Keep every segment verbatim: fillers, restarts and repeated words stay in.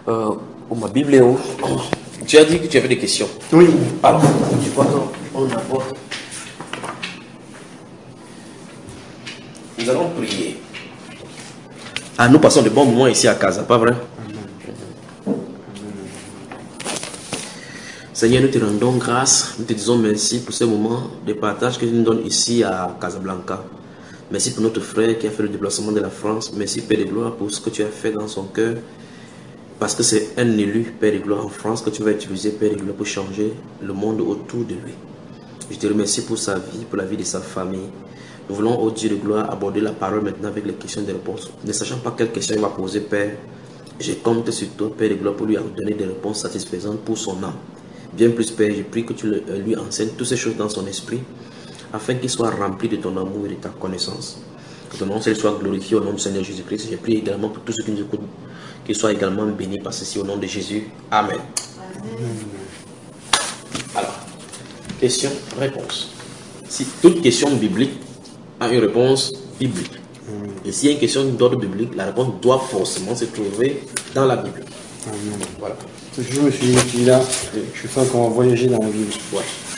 Euh, oh, ma Bible est où? Tu as dit que tu avais des questions. Oui. Alors, je crois qu'on apporte. Nous allons prier. Ah, nous passons de bons moments ici à Casa, pas vrai? Amen. Seigneur, nous te rendons grâce, nous te disons merci pour ce moment de partage que tu nous donnes ici à Casablanca. Merci pour notre frère qui a fait le déplacement de la France. Merci, Père de gloire, pour ce que tu as fait dans son cœur. Parce que c'est un élu, Père de gloire, en France, que tu vas utiliser, Père de gloire, pour changer le monde autour de lui. Je te remercie pour sa vie, pour la vie de sa famille. Nous voulons, au Dieu de gloire, aborder la parole maintenant avec les questions et les réponses. Ne sachant pas quelles questions il va poser, Père, je compte sur toi, Père de gloire, pour lui donner des réponses satisfaisantes pour son âme. Bien plus, Père, je prie que tu lui enseignes toutes ces choses dans son esprit, afin qu'il soit rempli de ton amour et de ta connaissance. Que ton nom soit glorifié au nom du Seigneur Jésus-Christ. Je prie également pour tous ceux qui nous écoutent, qu'ils soient également bénis par ceci au nom de Jésus. Amen. Amen. Alors, question, réponse. Si toute question biblique a une réponse biblique, Amen. Et s'il y a une question d'ordre biblique, la réponse doit forcément se trouver dans la Bible. Amen. Voilà. Je me suis dit là, je sens qu'on va voyager dans la Bible. Ouais.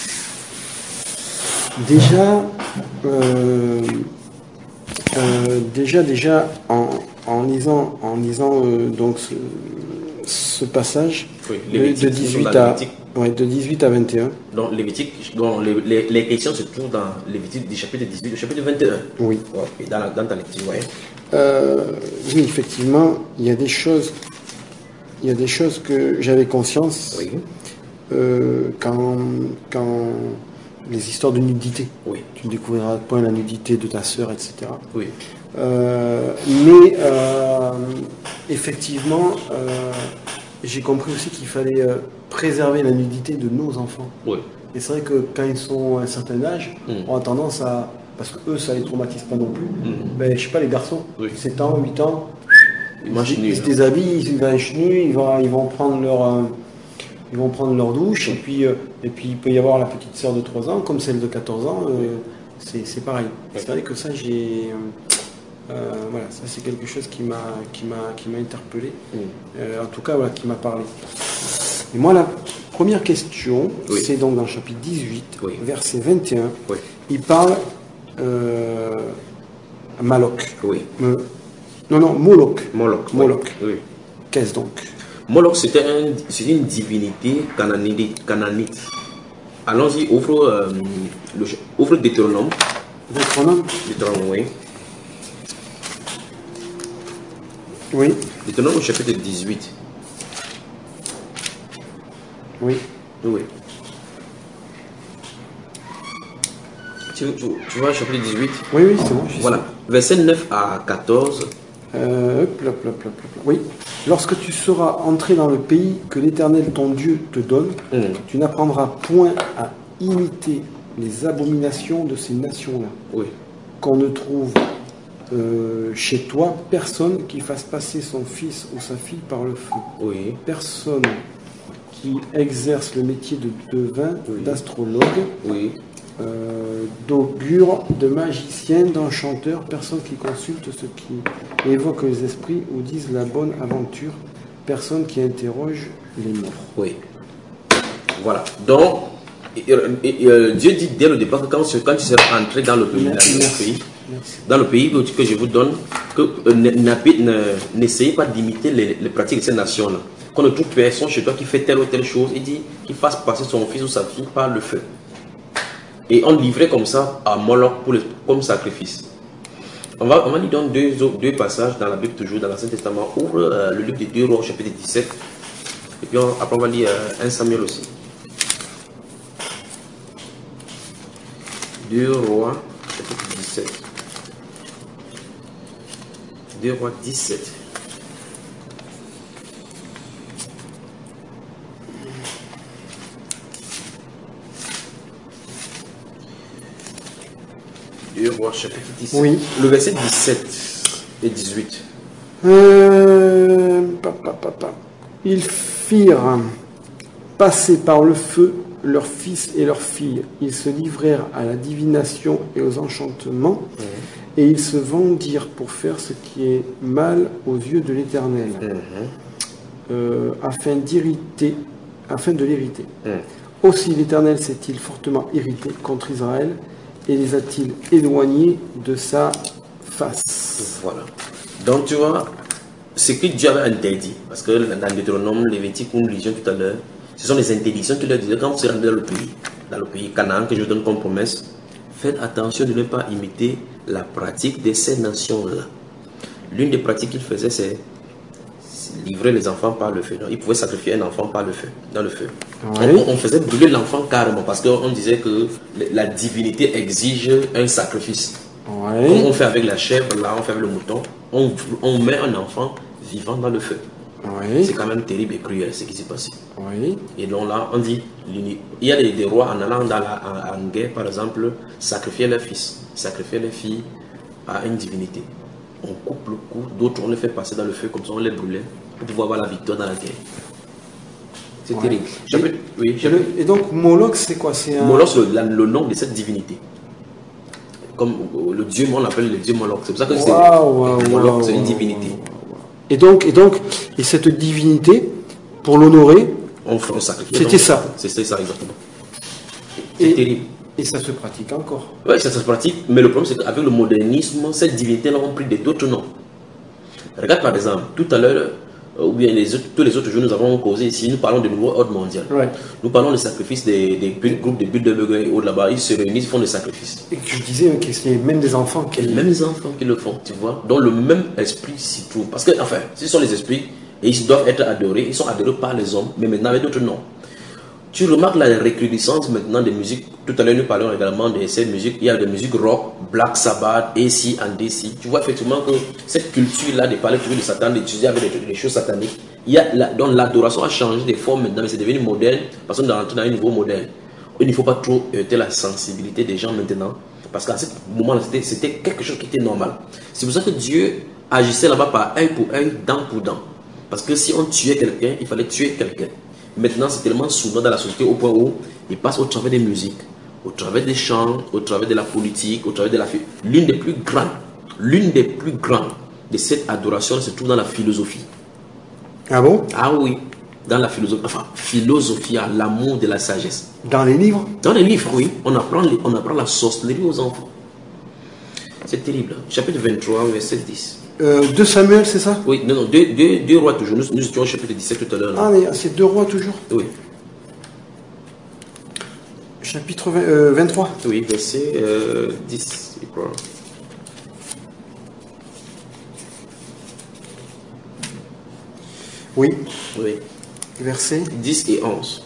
Déjà, euh, euh, déjà, déjà, en, en lisant, en lisant euh, donc ce, ce passage, oui, de, de, dix-huit à, ouais, de dix-huit à vingt et un. Donc, Lévitique, donc les, les, les questions se trouvent dans Lévitique du chapitre dix-huit au chapitre vingt et un. Oui. Ouais, dans, la, dans ta lecture, ouais. Euh, oui, effectivement, il y a des choses, il y a des choses que j'avais conscience oui. euh, quand, quand les histoires de nudité. Oui. Tu découvriras à point la nudité de ta sœur, et cetera. Oui. Euh, mais euh, effectivement, euh, j'ai compris aussi qu'il fallait euh, préserver la nudité de nos enfants. Oui. Et c'est vrai que quand ils sont à un certain âge, mm. on a tendance à... Parce que eux, ça ne les traumatise pas non plus. Mm. Ben, je sais pas, les garçons, oui. sept ans, huit ans, ils, ils, ils se déshabillent, ils vont chenus, ils vont, ils vont prendre leur... Euh, Ils vont prendre leur douche, et puis, euh, et puis il peut y avoir la petite sœur de trois ans, comme celle de quatorze ans, euh, c'est pareil. C'est vrai que ça, j'ai... Euh, voilà, ça c'est quelque chose qui m'a qui m'a qui m'a interpellé. Mm. Euh, en tout cas, voilà, qui m'a parlé. Et moi, la première question, oui. c'est donc dans le chapitre dix-huit, oui. verset vingt et un. Oui. Il parle euh, Moloch. Oui. Euh, non, non, Moloch. Moloch. Moloch. Oui. Qu'est-ce donc? Moloch, c'était un, une divinité cananite. cananite. Allons-y, ouvre, euh, le, ouvre Deutéronome. Deutéronome. Deutéronome, oui. Oui. Deutéronome au chapitre dix-huit. Oui. Oui. Tu, tu, tu vois le chapitre dix-huit? Oui, oui, c'est bon. Voilà. Verset neuf à quatorze. Euh, hop, hop, hop, hop, hop. Oui. Lorsque tu seras entré dans le pays que l'Éternel ton Dieu te donne, mmh. tu n'apprendras point à imiter les abominations de ces nations-là. Oui. Qu'on ne trouve euh, chez toi personne qui fasse passer son fils ou sa fille par le feu. Oui. Personne qui exerce le métier de devin, oui. d'astrologue, oui. euh, d'augure, de magicien, d'enchanteur, personne qui consulte ce qui évoque les esprits ou dise la bonne aventure, personne qui interroge les morts. Oui. Voilà. Donc, et, et, et, Dieu dit dès le départ que quand, quand tu seras entré dans le pays, Merci. dans le pays, dans le pays que, que je vous donne, que euh, n'essayez pas d'imiter les, les pratiques de ces nations-là. Qu'on ne trouve personne chez toi qui fait telle ou telle chose, il dit qu'il fasse passer son fils ou sa fille par le feu. Et on livrait comme ça à Moloch pour le, comme sacrifice. On va, on va lire donc deux, deux passages dans la Bible, toujours dans l'Ancien Testament. Ouvre euh, le livre de deux Rois, chapitre dix-sept. Et puis on, après on va lire euh, un Samuel aussi. deux Rois, chapitre dix-sept. deux Rois dix-sept. deux Rois, chapitre dix-sept. Oui. Le verset dix-sept et dix-huit. Euh, papa, papa. Ils firent passer par le feu leurs fils et leurs filles. Ils se livrèrent à la divination et aux enchantements, mmh. et ils se vendirent pour faire ce qui est mal aux yeux de l'Éternel. Mmh. euh, afin d'irriter, afin de l'irriter. Mm. Aussi l'Éternel s'est-il fortement irrité contre Israël et les a-t-il éloignés de sa face. Voilà. Donc tu vois, ce que Dieu avait interdit, parce que dans Deutéronome, Lévitique, où nous lisions tout à l'heure, ce sont les interdictions qu'il leur disait quand vous serez dans le pays, dans le pays Canaan que je donne comme promesse, faites attention de ne pas imiter la pratique de ces nations-là. L'une des pratiques qu'il faisait, c'est livrer les enfants par le feu. Donc, il pouvait sacrifier un enfant par le feu, dans le feu. Oui. On, on faisait brûler l'enfant carrément parce qu'on disait que la divinité exige un sacrifice. Oui. Comme on fait avec la chèvre, là, on fait avec le mouton, on, on met un enfant vivant dans le feu. Oui. C'est quand même terrible et cruel ce qui s'est passé. Oui. Et donc là, on dit, il y a des, des rois en allant dans la, en, en guerre, par exemple, sacrifier leurs fils, sacrifier leurs filles à une divinité. On coupe le cou, d'autres on les fait passer dans le feu, comme ça on les brûlait, pour pouvoir avoir la victoire dans la guerre. C'est Ouais. terrible. Et, Peux, oui, et, le, et donc Moloch, c'est quoi? C'est un... Moloch, c'est le, le nom de cette divinité. Comme le dieu, on l'appelle le dieu Moloch. C'est pour ça que c'est wow, wow, Moloch, wow, c'est une wow, divinité. wow, wow. Et donc, et donc, et cette divinité, pour l'honorer, on, on sacrifiait. c'était ça. C'était ça exactement. C'est Et, terrible. et ça se pratique encore. Oui, ça se pratique, mais le problème c'est qu'avec le modernisme, cette divinité-là ont pris d'autres noms. Regarde par exemple, tout à l'heure, ou bien les autres, tous les autres jours, nous avons causé ici, nous parlons de nouveau ordre mondial. Ouais. Nous parlons des sacrifices des, des groupes de Bilderberg et autres là-bas, ils se réunissent, ils font des sacrifices. Et que je disais que c'est même des enfants qui... Et même les enfants qui le font, tu vois. Donc le même esprit s'y trouve. Parce que, enfin, ce sont les esprits et ils doivent être adorés, ils sont adorés par les hommes, mais maintenant avec d'autres noms. Tu remarques la recrudescence maintenant des musiques. Tout à l'heure, nous parlons également de ces musiques. Il y a des musiques rock, Black Sabbath, A C and D C. Tu vois effectivement que cette culture-là de parler toujours de Satan, d'étudier avec des, des choses sataniques, il y a la, donc l'adoration a changé de forme maintenant, mais c'est devenu moderne parce qu'on est rentré dans un niveau moderne. Il ne faut pas trop heurter la sensibilité des gens maintenant, parce qu'à ce moment-là, c'était quelque chose qui était normal. C'est pour ça que Dieu agissait là-bas par œil pour œil, dent pour dent. Parce que si on tuait quelqu'un, il fallait tuer quelqu'un. Maintenant, c'est tellement souvent dans la société au point où il passe au travers des musiques, au travers des chants, au travers de la politique, au travers de la... L'une des plus grandes, l'une des plus grandes de cette adoration se trouve dans la philosophie. Ah bon? Ah oui, dans la philosophie, enfin, philosophie, l'amour de la sagesse. Dans les livres? Dans les livres, oui. On apprend, les, on apprend la sorcellerie aux enfants. C'est terrible. Chapitre vingt-trois, verset dix. Euh, deux Samuel, c'est ça? Oui, non, non, deux, deux, deux rois toujours. Nous, nous étions au chapitre dix-sept tout à l'heure. Ah, mais c'est deux rois toujours? Oui. Chapitre vingt, euh, vingt-trois? Oui, verset euh, dix, je crois. Oui. Oui. Verset dix et onze.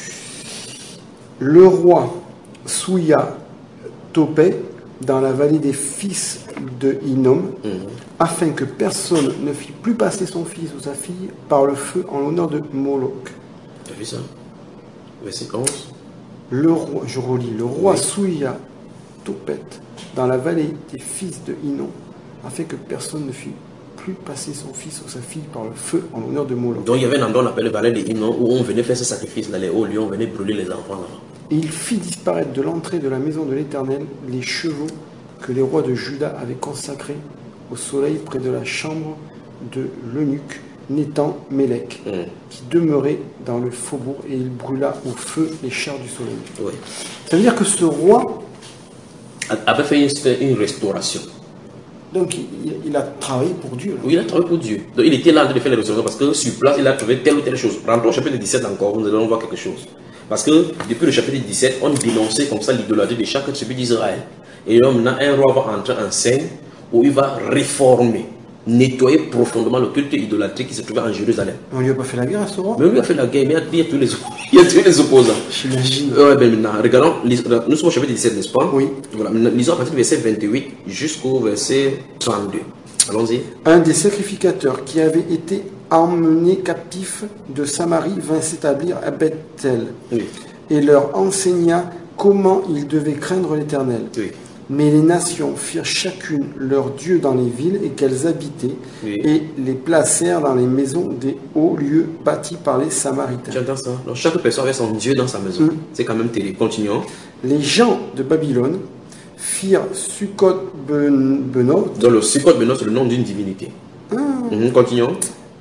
Le roi souilla Topet dans la vallée des fils de Hinnom, mmh. afin que personne ne fît plus passer son fils ou sa fille par le feu en l'honneur de Moloch. Tu as vu ça? Verset onze. Le roi, je relis, le roi oui. souilla Topet dans la vallée des fils de Hinnom, afin que personne ne fît plus passer son fils ou sa fille par le feu en l'honneur de Moloch. Donc il y avait un endroit, on appelle le vallée des Hinnom, où on venait faire ce sacrifice-là, les hauts lieux, on venait brûler les enfants là-bas. Et il fit disparaître de l'entrée de la maison de l'Éternel les chevaux que les rois de Juda avaient consacrés au soleil près de la chambre de l'eunuque Nétan Mélec, mm. qui demeurait dans le faubourg, et il brûla au feu les chars du soleil. Oui. Ça veut dire que ce roi avait fait une, une restauration. Donc il, il a travaillé pour Dieu. Là. Oui, il a travaillé pour Dieu. Donc il était là en train de faire les restaurations parce que sur place, il a trouvé telle ou telle chose. Rentrons au chapitre dix-sept encore, nous allons voir quelque chose. Parce que depuis le chapitre dix-sept, on dénonçait comme ça l'idolâtrie de chaque tribu d'Israël. Et là, maintenant, un roi va entrer en scène où il va réformer, nettoyer profondément le culte idolâtrique qui se trouvait en Jérusalem. On lui a pas fait la guerre à ce roi? Mais on lui a fait la guerre, mais il y a tous les, il y a tous les opposants. J'imagine. Ouais, ben maintenant, regardons, nous sommes au chapitre dix-sept, n'est-ce pas? Oui. Voilà, lisons à partir du verset vingt-huit jusqu'au verset trente-deux. Allons-y. Un des sacrificateurs qui avait été emmené captif de Samarie vint s'établir à Bethel, oui. et leur enseigna comment ils devaient craindre l'Éternel. Oui. Mais les nations firent chacune leur dieu dans les villes et qu'elles habitaient, oui. et les placèrent dans les maisons des hauts lieux bâtis par les Samaritains. Tu entends ça? Donc chaque personne avait son dieu dans sa maison. Mm. C'est quand même terrible. Continuons. Les gens de Babylone firent Sukkot-Benot. Donc le Sukkot-Benot, c'est le nom d'une divinité. Ah. Mm-hmm. Continuons.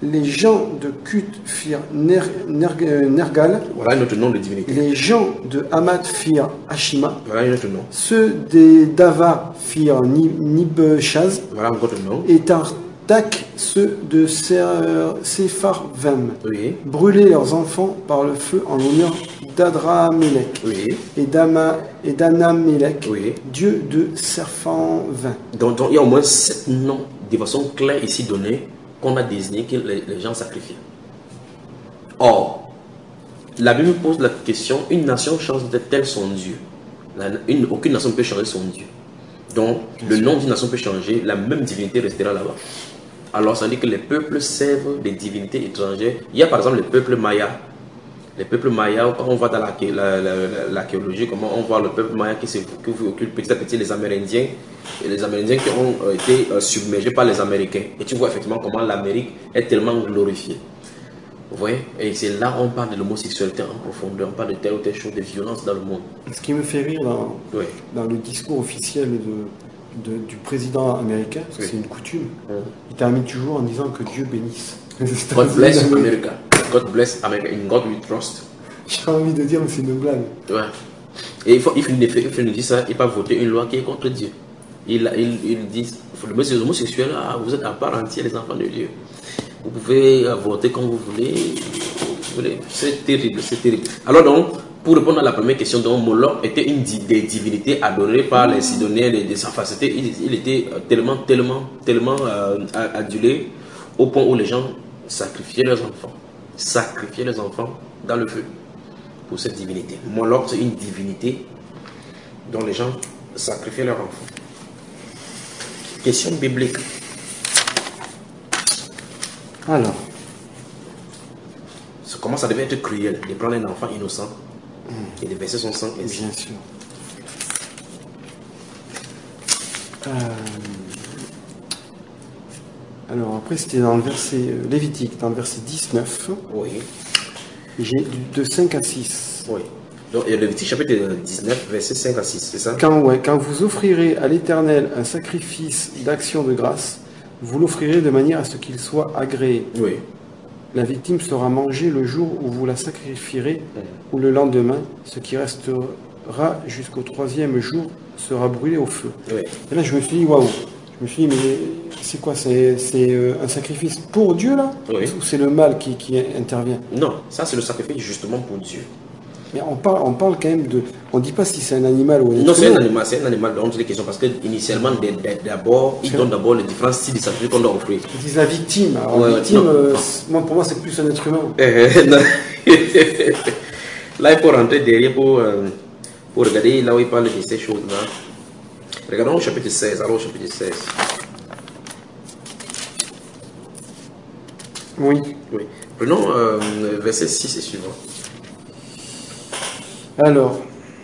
Les gens de Kut firent ner, ner, Nergal. Voilà un autre nom de divinité. Les gens de Hamath firent Ashima. Voilà un autre nom. Ceux des Dava firent Nibshaz. Voilà un autre nom. Et Tartak, ceux de Sepharvaim. Oui. Brûlaient leurs enfants par le feu en l'honneur d'Adramelech. Oui. Et d'Ama et d'Anamelech. Oui. Dieu de Sepharvaim. Donc, donc il y a au moins sept noms de façon claire ici donnée qu'on a désigné que les, les gens sacrifient. Or, la Bible pose la question, une nation change de tel son Dieu. La, une, aucune nation ne peut changer son Dieu. Donc, le nom d'une nation peut changer, la même divinité restera là-bas. Alors, ça veut dire que les peuples servent des divinités étrangères. Il y a par exemple le peuple Maya. Les peuples Maya, quand on va dans l'archéologie, comment on voit le peuple Maya qui s'occupe petit à petit les Amérindiens, et les Amérindiens qui ont été submergés par les Américains. Et tu vois effectivement comment l'Amérique est tellement glorifiée. Vous voyez? Et c'est là on parle de l'homosexualité en profondeur, on parle de telle ou telle chose, de violence dans le monde. Ce qui me fait rire dans, oui. dans le discours officiel de, de, du président américain, oui. C'est une coutume, mmh. Il termine toujours en disant que Dieu bénisse. God bless America. God bless America. In God we trust. J'ai envie de dire, mais c'est une blague. Ouais. Et il faut, il faut, il faut, il faut nous dire ça, il va voter une loi qui est contre Dieu. Il, il, il dit, les homosexuels, ah, vous êtes à part entière les enfants de Dieu. Vous pouvez voter comme vous voulez. voulez. C'est terrible, c'est terrible. Alors donc, pour répondre à la première question, donc Moloch était une des divinités adorées par les Sidoniens, les, les, enfin, il, il était tellement, tellement, tellement euh, adulé au point où les gens sacrifiaient leurs enfants. Sacrifiaient leurs enfants dans le feu pour cette divinité. Moloch, c'est une divinité dont les gens sacrifiaient leurs enfants. Question biblique. Alors, comment ça devait être cruel de prendre un enfant innocent et de verser son sang ainsi. Bien sûr. Euh... Alors après c'était dans le verset euh, Lévitique, dans le verset dix-neuf. Oui. J'ai de cinq à six. Oui. Donc il y a Lévitique chapitre dix-neuf, verset cinq à six, c'est ça? Quand, ouais, quand vous offrirez à l'Éternel un sacrifice d'action de grâce, vous l'offrirez de manière à ce qu'il soit agréé. Oui. La victime sera mangée le jour où vous la sacrifierez, mmh. ou le lendemain. Ce qui restera jusqu'au troisième jour sera brûlé au feu. Oui. Et là, je me suis dit, waouh. Je me suis dit, mais c'est quoi? C'est un sacrifice pour Dieu, là? Oui. Ou c'est le mal qui, qui intervient? Non, ça c'est le sacrifice justement pour Dieu. Mais on parle, on parle quand même de... On ne dit pas si c'est un animal ou un non, c'est un animal, c'est un animal dont les questions, parce que initialement, d'abord, ils donnent d'abord les différents styles de sacrifice qu'on doit offrir. Ils disent la victime. Alors, ouais, la victime, non, euh, non. Moi, pour moi, c'est plus un être humain. Là, il faut rentrer derrière pour, euh, pour regarder là où il parle de ces choses-là. Regardons au chapitre seize, alors au chapitre seize. Oui. Oui. Prenons euh, verset six et suivant. Alors,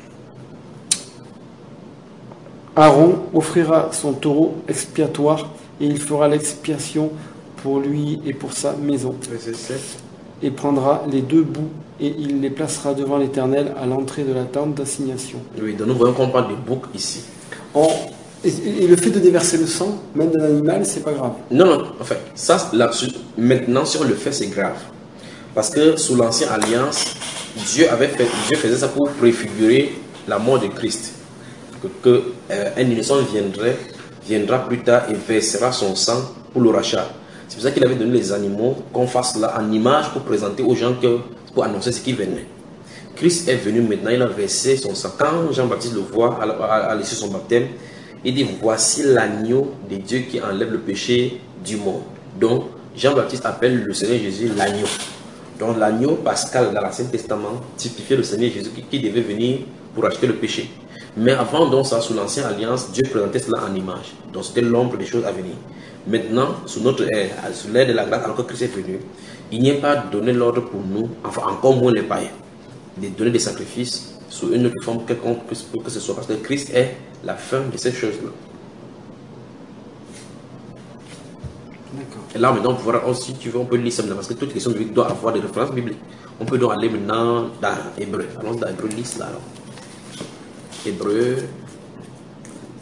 Aaron offrira son taureau expiatoire et il fera l'expiation pour lui et pour sa maison. Verset sept. Et prendra les deux bouts et il les placera devant l'Éternel à l'entrée de la tente d'assignation. Oui, donc nous voyons qu'on parle de bouc ici. On, et, et le fait de déverser le sang, même d'un animal, c'est pas grave. Non, non, enfin, ça, là, maintenant, si on le fait, c'est grave. Parce que sous l'ancienne alliance, Dieu avait fait, Dieu faisait ça pour préfigurer la mort de Christ. Que, que euh, un innocent viendrait, viendra plus tard et versera son sang pour le rachat. C'est pour ça qu'il avait donné les animaux, qu'on fasse là en image pour présenter aux gens, que, pour annoncer ce qui venait. Christ est venu maintenant, il a versé son sang. Quand Jean-Baptiste le voit à, à, à l'issue de son baptême, il dit, voici l'agneau de Dieu qui enlève le péché du monde. Donc, Jean-Baptiste appelle le Seigneur Jésus l'agneau. Donc l'agneau pascal dans l'Ancien Testament typifiait le Seigneur Jésus qui, qui devait venir pour acheter le péché. Mais avant donc ça, sous l'Ancienne Alliance, Dieu présentait cela en image. Donc c'était l'ombre des choses à venir. Maintenant, sous notre ère, sous l'ère de la grâce, alors que Christ est venu, il n'y a pas donné l'ordre pour nous, enfin encore moins les païens, de donner des sacrifices sous une autre forme quelconque pour que ce soit. Parce que Christ est la fin de ces choses-là. Et là, maintenant, on pourra aussi, tu veux, on peut lire ça parce que toute question biblique doit avoir des références bibliques. On peut donc aller maintenant dans Hébreu. Allons dans Hébreu, lise là. Alors. Hébreu.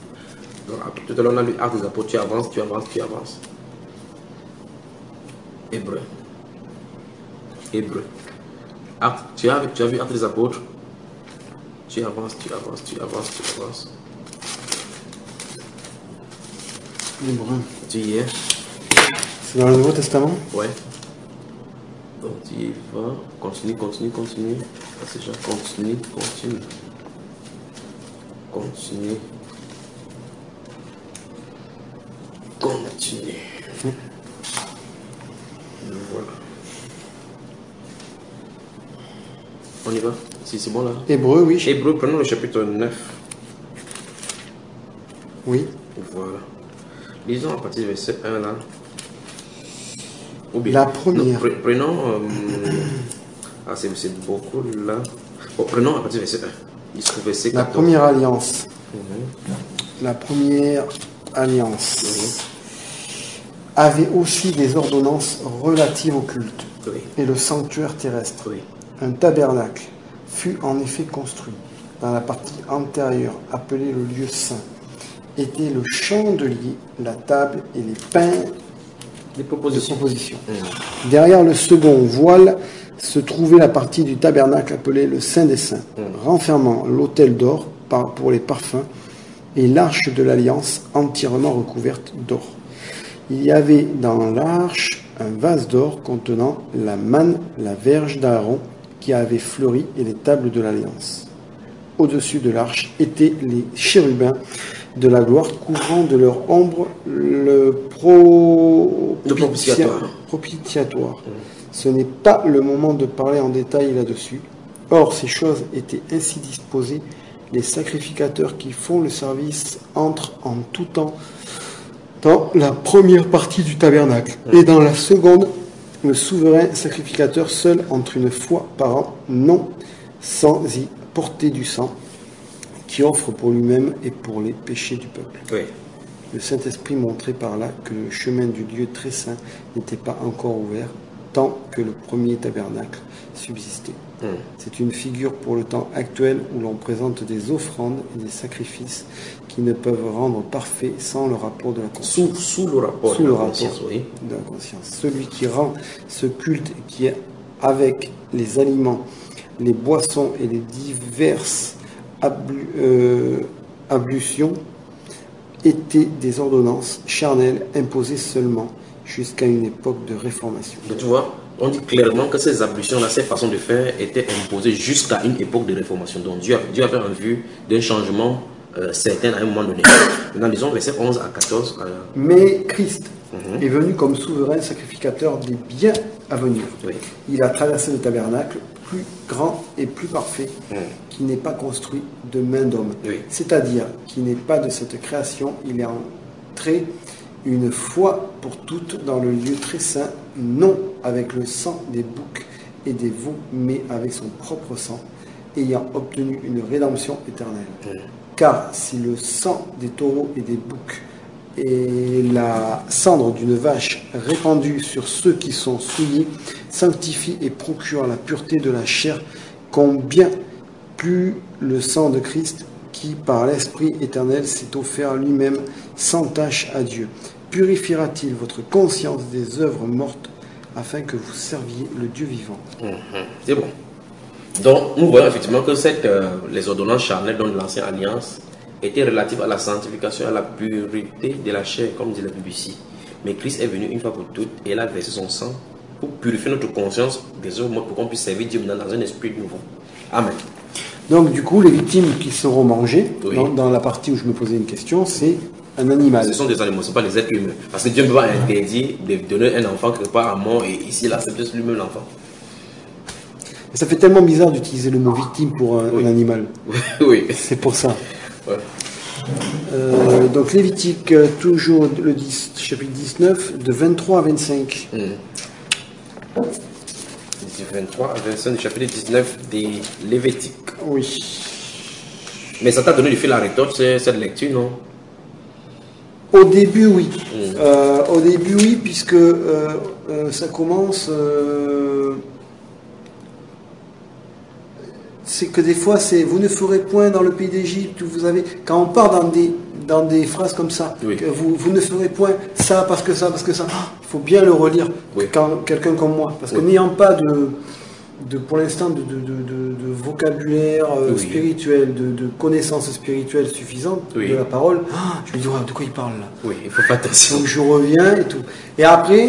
Donc, tout à l'heure, on a lu Actes des Apôtres, tu avances, tu avances, tu avances. Hébreu. Hébreu. Acte, tu, as, tu as vu Actes des Apôtres? Tu avances, tu avances, tu avances, tu avances. Hébreu. Tu y es? C'est dans le Nouveau Testament? Ouais. Donc tu y vas. Continue, continue, continue. Ah, c'est déjà continue, continue. Continue. Continue. Mmh. Voilà. On y va? Si c'est bon là? Hébreu, oui. Hébreu, prenons le chapitre neuf. Oui. Voilà. Lisons à partir du verset un là. Ou bien, la première. Non, prenons. Euh, ah, c'est beaucoup là. Bon, prenons à partir du verset un. Jusqu'au verset la quatorze. première alliance. Mmh. La première alliance Mmh. avait aussi des ordonnances relatives au culte Oui. et le sanctuaire terrestre. Oui. Un tabernacle fut en effet construit. Dans la partie antérieure, appelée le lieu saint, était le chandelier, la table et les pains Des propositions. de proposition. Mmh. Derrière le second voile se trouvait la partie du tabernacle appelée le Saint des Saints, mmh. renfermant l'autel d'or pour les parfums et l'arche de l'alliance entièrement recouverte d'or. Il y avait dans l'arche un vase d'or contenant la manne, la verge d'Aaron qui avait fleuri et les tables de l'alliance. Au-dessus de l'arche étaient les chérubins de la gloire couvrant de leur ombre le propitiatoire. propitiatoire. Mmh. Ce n'est pas le moment de parler en détail là-dessus. Or, ces choses étaient ainsi disposées. Les sacrificateurs qui font le service entrent en tout temps dans la première partie du tabernacle. Mmh. Et dans la seconde, le souverain sacrificateur seul entre une fois par an, non sans y porter du sang, qui offre pour lui-même et pour les péchés du peuple. Oui. Le Saint-Esprit montrait par là que le chemin du lieu très saint n'était pas encore ouvert, tant que le premier tabernacle subsistait. Mmh. C'est une figure pour le temps actuel où l'on présente des offrandes et des sacrifices qui ne peuvent rendre parfait sans le rapport de la conscience. Sous, sous le rapport, sous de, le la rapport conscience, oui. de la conscience. Celui qui rend ce culte qui est avec les aliments, les boissons et les diverses ablu, euh, ablutions étaient des ordonnances charnelles imposées seulement jusqu'à une époque de réformation. Donc, tu vois, on dit clairement que ces ablutions-là, ces façons de faire étaient imposées jusqu'à une époque de réformation. Donc Dieu, Dieu avait en vue d'un changement euh, certain à un moment donné. Maintenant, disons versets onze à quatorze. Euh... Mais Christ mm-hmm. est venu comme souverain sacrificateur des biens à venir. Oui. Il a traversé le tabernacle plus grand et plus parfait, mm. qui n'est pas construit de main d'homme. Oui. C'est-à-dire qui n'est pas de cette création. Il est entré une fois pour toutes dans le lieu très saint, non avec le sang des boucs et des veaux, mais avec son propre sang, ayant obtenu une rédemption éternelle. Mmh. Car si le sang des taureaux et des boucs et la cendre d'une vache répandue sur ceux qui sont souillés sanctifie et procure la pureté de la chair, combien plus le sang de Christ qui, par l'Esprit éternel, s'est offert lui-même sans tache à Dieu, purifiera-t-il votre conscience des œuvres mortes afin que vous serviez le Dieu vivant. Mmh, c'est bon. Donc, nous voyons effectivement que cette, euh, les ordonnances charnelles de l'Ancienne Alliance étaient relatives à la sanctification, à la pureté de la chair, comme dit la B B C. Mais Christ est venu une fois pour toutes et il a versé son sang pour purifier notre conscience des œuvres mortes pour qu'on puisse servir Dieu dans un esprit nouveau. Amen. Donc, du coup, les victimes qui seront mangées, oui. dans, dans la partie où je me posais une question, c'est un animal. Ce sont des animaux, ce ne sont pas des êtres humains. Parce que Dieu ne peut pas interdire de donner un enfant quelque part à mort et ici, là, c'est juste lui-même l'enfant. Ça fait tellement bizarre d'utiliser le mot victime pour un, oui. un animal. Oui. C'est pour ça. Ouais. Euh, donc Lévitique, toujours le dix, chapitre dix-neuf, de vingt-trois à vingt-cinq. Mmh. vingt-trois à vingt-cinq du chapitre dix-neuf des Lévitiques. Oui. Mais ça t'a donné du fil à retordre, cette lecture, non? Au début, oui. Mmh. Euh, au début, oui, puisque euh, euh, ça commence... Euh, c'est que des fois, c'est vous ne ferez point dans le pays d'Égypte. Vous avez, quand on part dans des, dans des phrases comme ça. Oui. Que vous, vous ne ferez point ça parce que ça, parce que ça. Il faut bien le relire, oui. quand quelqu'un comme moi. Parce que oui. n'ayant pas de, de pour l'instant de, de, de, de, de vocabulaire euh, oui. spirituel, de, de connaissances spirituelles suffisantes oui. de la parole, je me dis, ouais, de quoi il parle là? Oui, il faut faire attention. Donc je reviens et tout. Et après,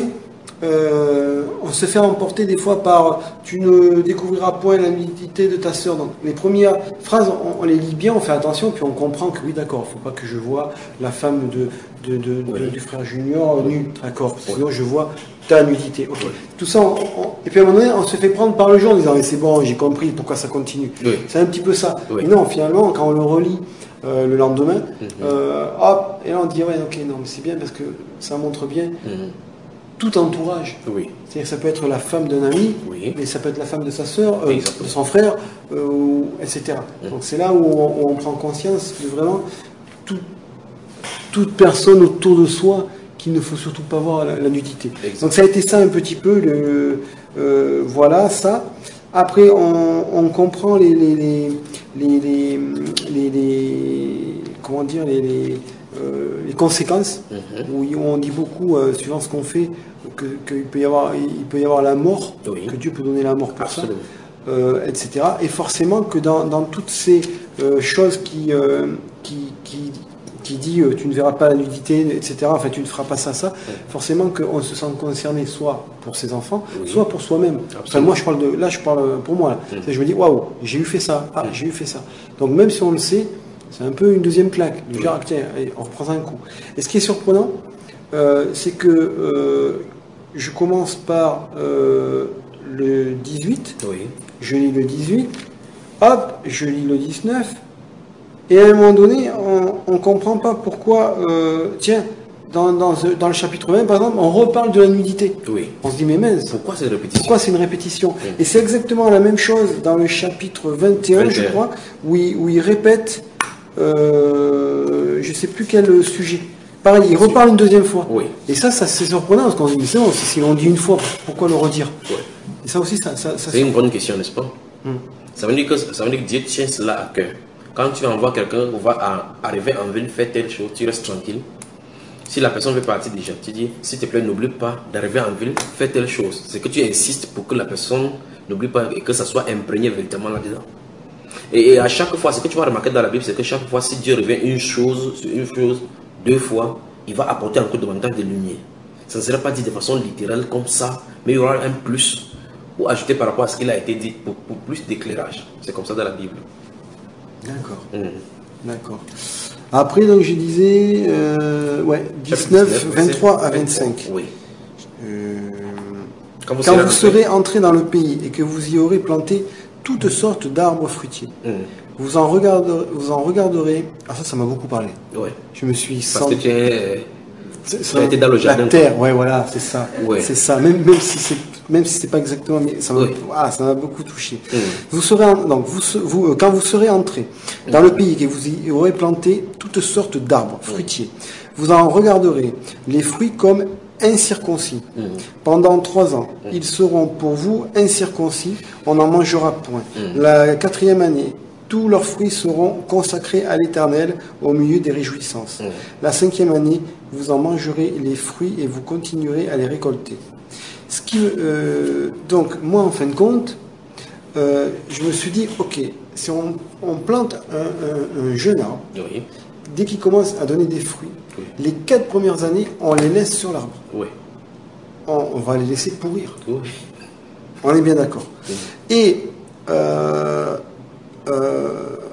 euh, on se fait emporter des fois par tu ne découvriras point la nudité de ta sœur. Donc les premières phrases, on, on les lit bien, on fait attention, puis on comprend que oui, d'accord, il ne faut pas que je vois la femme de, de, de, oui. de, du frère Junior nue, d'accord, oui. sinon je vois ta nudité. Okay. Oui. Tout ça, on, on, et puis à un moment donné, on se fait prendre par le jeu en disant mais c'est bon, j'ai compris, pourquoi ça continue. Oui. C'est un petit peu ça. Oui. Et non, finalement, quand on le relit euh, le lendemain, mm-hmm. euh, hop, et là on dit ouais, ok, non, mais c'est bien parce que ça montre bien. Mm-hmm. Tout entourage. Oui. C'est-à-dire que ça peut être la femme d'un ami, oui. mais ça peut être la femme de sa sœur, euh, de son frère, euh, et cetera. Mmh. Donc c'est là où on, où on prend conscience de vraiment tout, toute personne autour de soi qu'il ne faut surtout pas voir la, la nudité. Exactement. Donc ça a été ça un petit peu, le, euh, voilà ça. Après on, on comprend les, les, les, les, les, les, les comment dire, les, les Euh, les conséquences, mm-hmm. où on dit beaucoup, euh, suivant ce qu'on fait, qu'il que peut, y avoir, il peut y avoir la mort, oui. que Dieu peut donner la mort pour Absolument. ça, euh, et cetera. Et forcément que dans, dans toutes ces euh, choses qui, euh, qui, qui, qui dit euh, tu ne verras pas la nudité, et cetera, enfin tu ne feras pas ça, ça, oui. forcément qu'on se sent concerné soit pour ses enfants, oui. soit pour soi-même. Enfin, moi je parle de, là je parle pour moi, là. Mm-hmm. Je me dis waouh, j'ai eu fait ça, ah, mm-hmm. j'ai eu fait ça. Donc même si on le sait, c'est un peu une deuxième claque, du oui. genre, tiens, allez, on reprend un coup. Et ce qui est surprenant, euh, c'est que euh, je commence par euh, le dix-huit, oui. je lis le dix-huit, hop, je lis le dix-neuf, et à un moment donné, on ne comprend pas pourquoi, euh, tiens, dans, dans, dans le chapitre vingt, par exemple, on reparle de la nudité. Oui. On se dit, mais mince, pourquoi c'est une répétition Pourquoi c'est une répétition oui. Et c'est exactement la même chose dans le chapitre vingt et un, vingt et un. Je crois, où il, où il répète... Euh, je ne sais plus quel sujet. Pareil, il reparle une deuxième fois. Oui. Et ça, ça c'est surprenant parce qu'on se dit, mais c'est bon, si on dit une fois, pourquoi le redire oui. Et ça aussi, ça. ça, ça c'est une bonne question, n'est-ce pas hmm. ça, veut dire que, ça veut dire que Dieu tient cela à cœur. Quand tu envoies quelqu'un qui va à, arriver en ville, faire telle chose, tu restes tranquille. Si la personne veut partir déjà, tu dis, s'il te plaît, n'oublie pas d'arriver en ville, fais telle chose. C'est que tu insistes pour que la personne n'oublie pas et que ça soit imprégné véritablement là-dedans. Et à chaque fois, ce que tu vas remarquer dans la Bible, c'est que chaque fois, si Dieu revient une chose sur une chose, deux fois, il va apporter encore davantage de lumière. Ça ne sera pas dit de façon littérale comme ça, mais il y aura un plus ou ajouter par rapport à ce qu'il a été dit pour, pour plus d'éclairage. C'est comme ça dans la Bible. D'accord. Mmh. D'accord. Après, donc, je disais, euh, ouais, dix-neuf, vingt-trois à vingt-cinq. Oui. Euh, Quand vous, Quand vous serez entré dans le pays et que vous y aurez planté toutes sortes d'arbres fruitiers. Mmh. Vous, en regarderez, vous en regarderez... Ah ça, ça m'a beaucoup parlé. Ouais. Je me suis Parce senti... que tu es... Tu as été dans le jardin. La terre, ouais, voilà, c'est ça. Ouais. C'est ça. Même, même si c'est même si c'est pas exactement... Mais ça m'a ouais. ah, ça m'a beaucoup touché. Mmh. Vous serez en... Donc, vous, vous, quand vous serez entré dans mmh. le pays et que vous y aurez planté toutes sortes d'arbres fruitiers, mmh. vous en regarderez les fruits comme incirconcis. Mmh. Pendant trois ans, mmh. ils seront pour vous incirconcis, on n'en mangera point. Mmh. La quatrième année, tous leurs fruits seront consacrés à l'Éternel au milieu des réjouissances. Mmh. La cinquième année, vous en mangerez les fruits et vous continuerez à les récolter. Ce qui, euh, donc, moi, en fin de compte, euh, je me suis dit, ok, si on, on plante un, un, un jeune arbre, oui. dès qu'il commence à donner des fruits, oui. les quatre premières années, on les laisse sur l'arbre. Oui. On, on va les laisser pourrir. Oui. On est bien d'accord. Oui. Et euh, euh,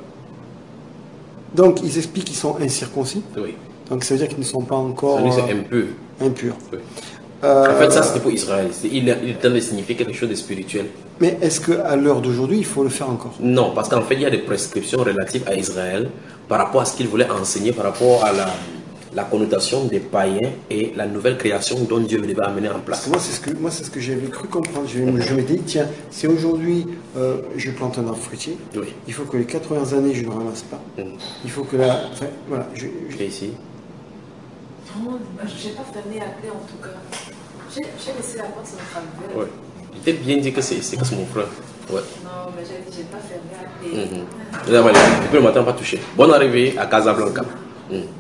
donc, ils expliquent qu'ils sont incirconcis. Oui. Donc, ça veut dire qu'ils ne sont pas encore ça veut dire c'est impur. impurs. Oui. Euh, en fait, ça, c'était pour Israël. Il est temps de signifier quelque chose de spirituel. Mais est-ce qu'à l'heure d'aujourd'hui, il faut le faire encore? Non, parce qu'en fait, il y a des prescriptions relatives à Israël par rapport à ce qu'il voulait enseigner, par rapport à la, la connotation des païens et la nouvelle création dont Dieu devait amener en place. Moi, c'est ce que, moi, c'est ce que j'avais cru comprendre. Je, je m'étais dit, tiens, si aujourd'hui euh, je plante un arbre fruitier, oui. il faut que les quatre premières années, je ne ramasse pas. Mm. Il faut que la... Enfin, voilà. Je, je... Et ici non, je n'ai pas fermé la clé en tout cas. J'ai laissé la porte sur notre arrivée. Ouais. Il t'a bien dit que c'est mon frère. Ouais. Non, mais j'ai pas fermé la clé. Mm-hmm. Depuis le matin, pas touché. Bonne arrivée à Casablanca. Mm.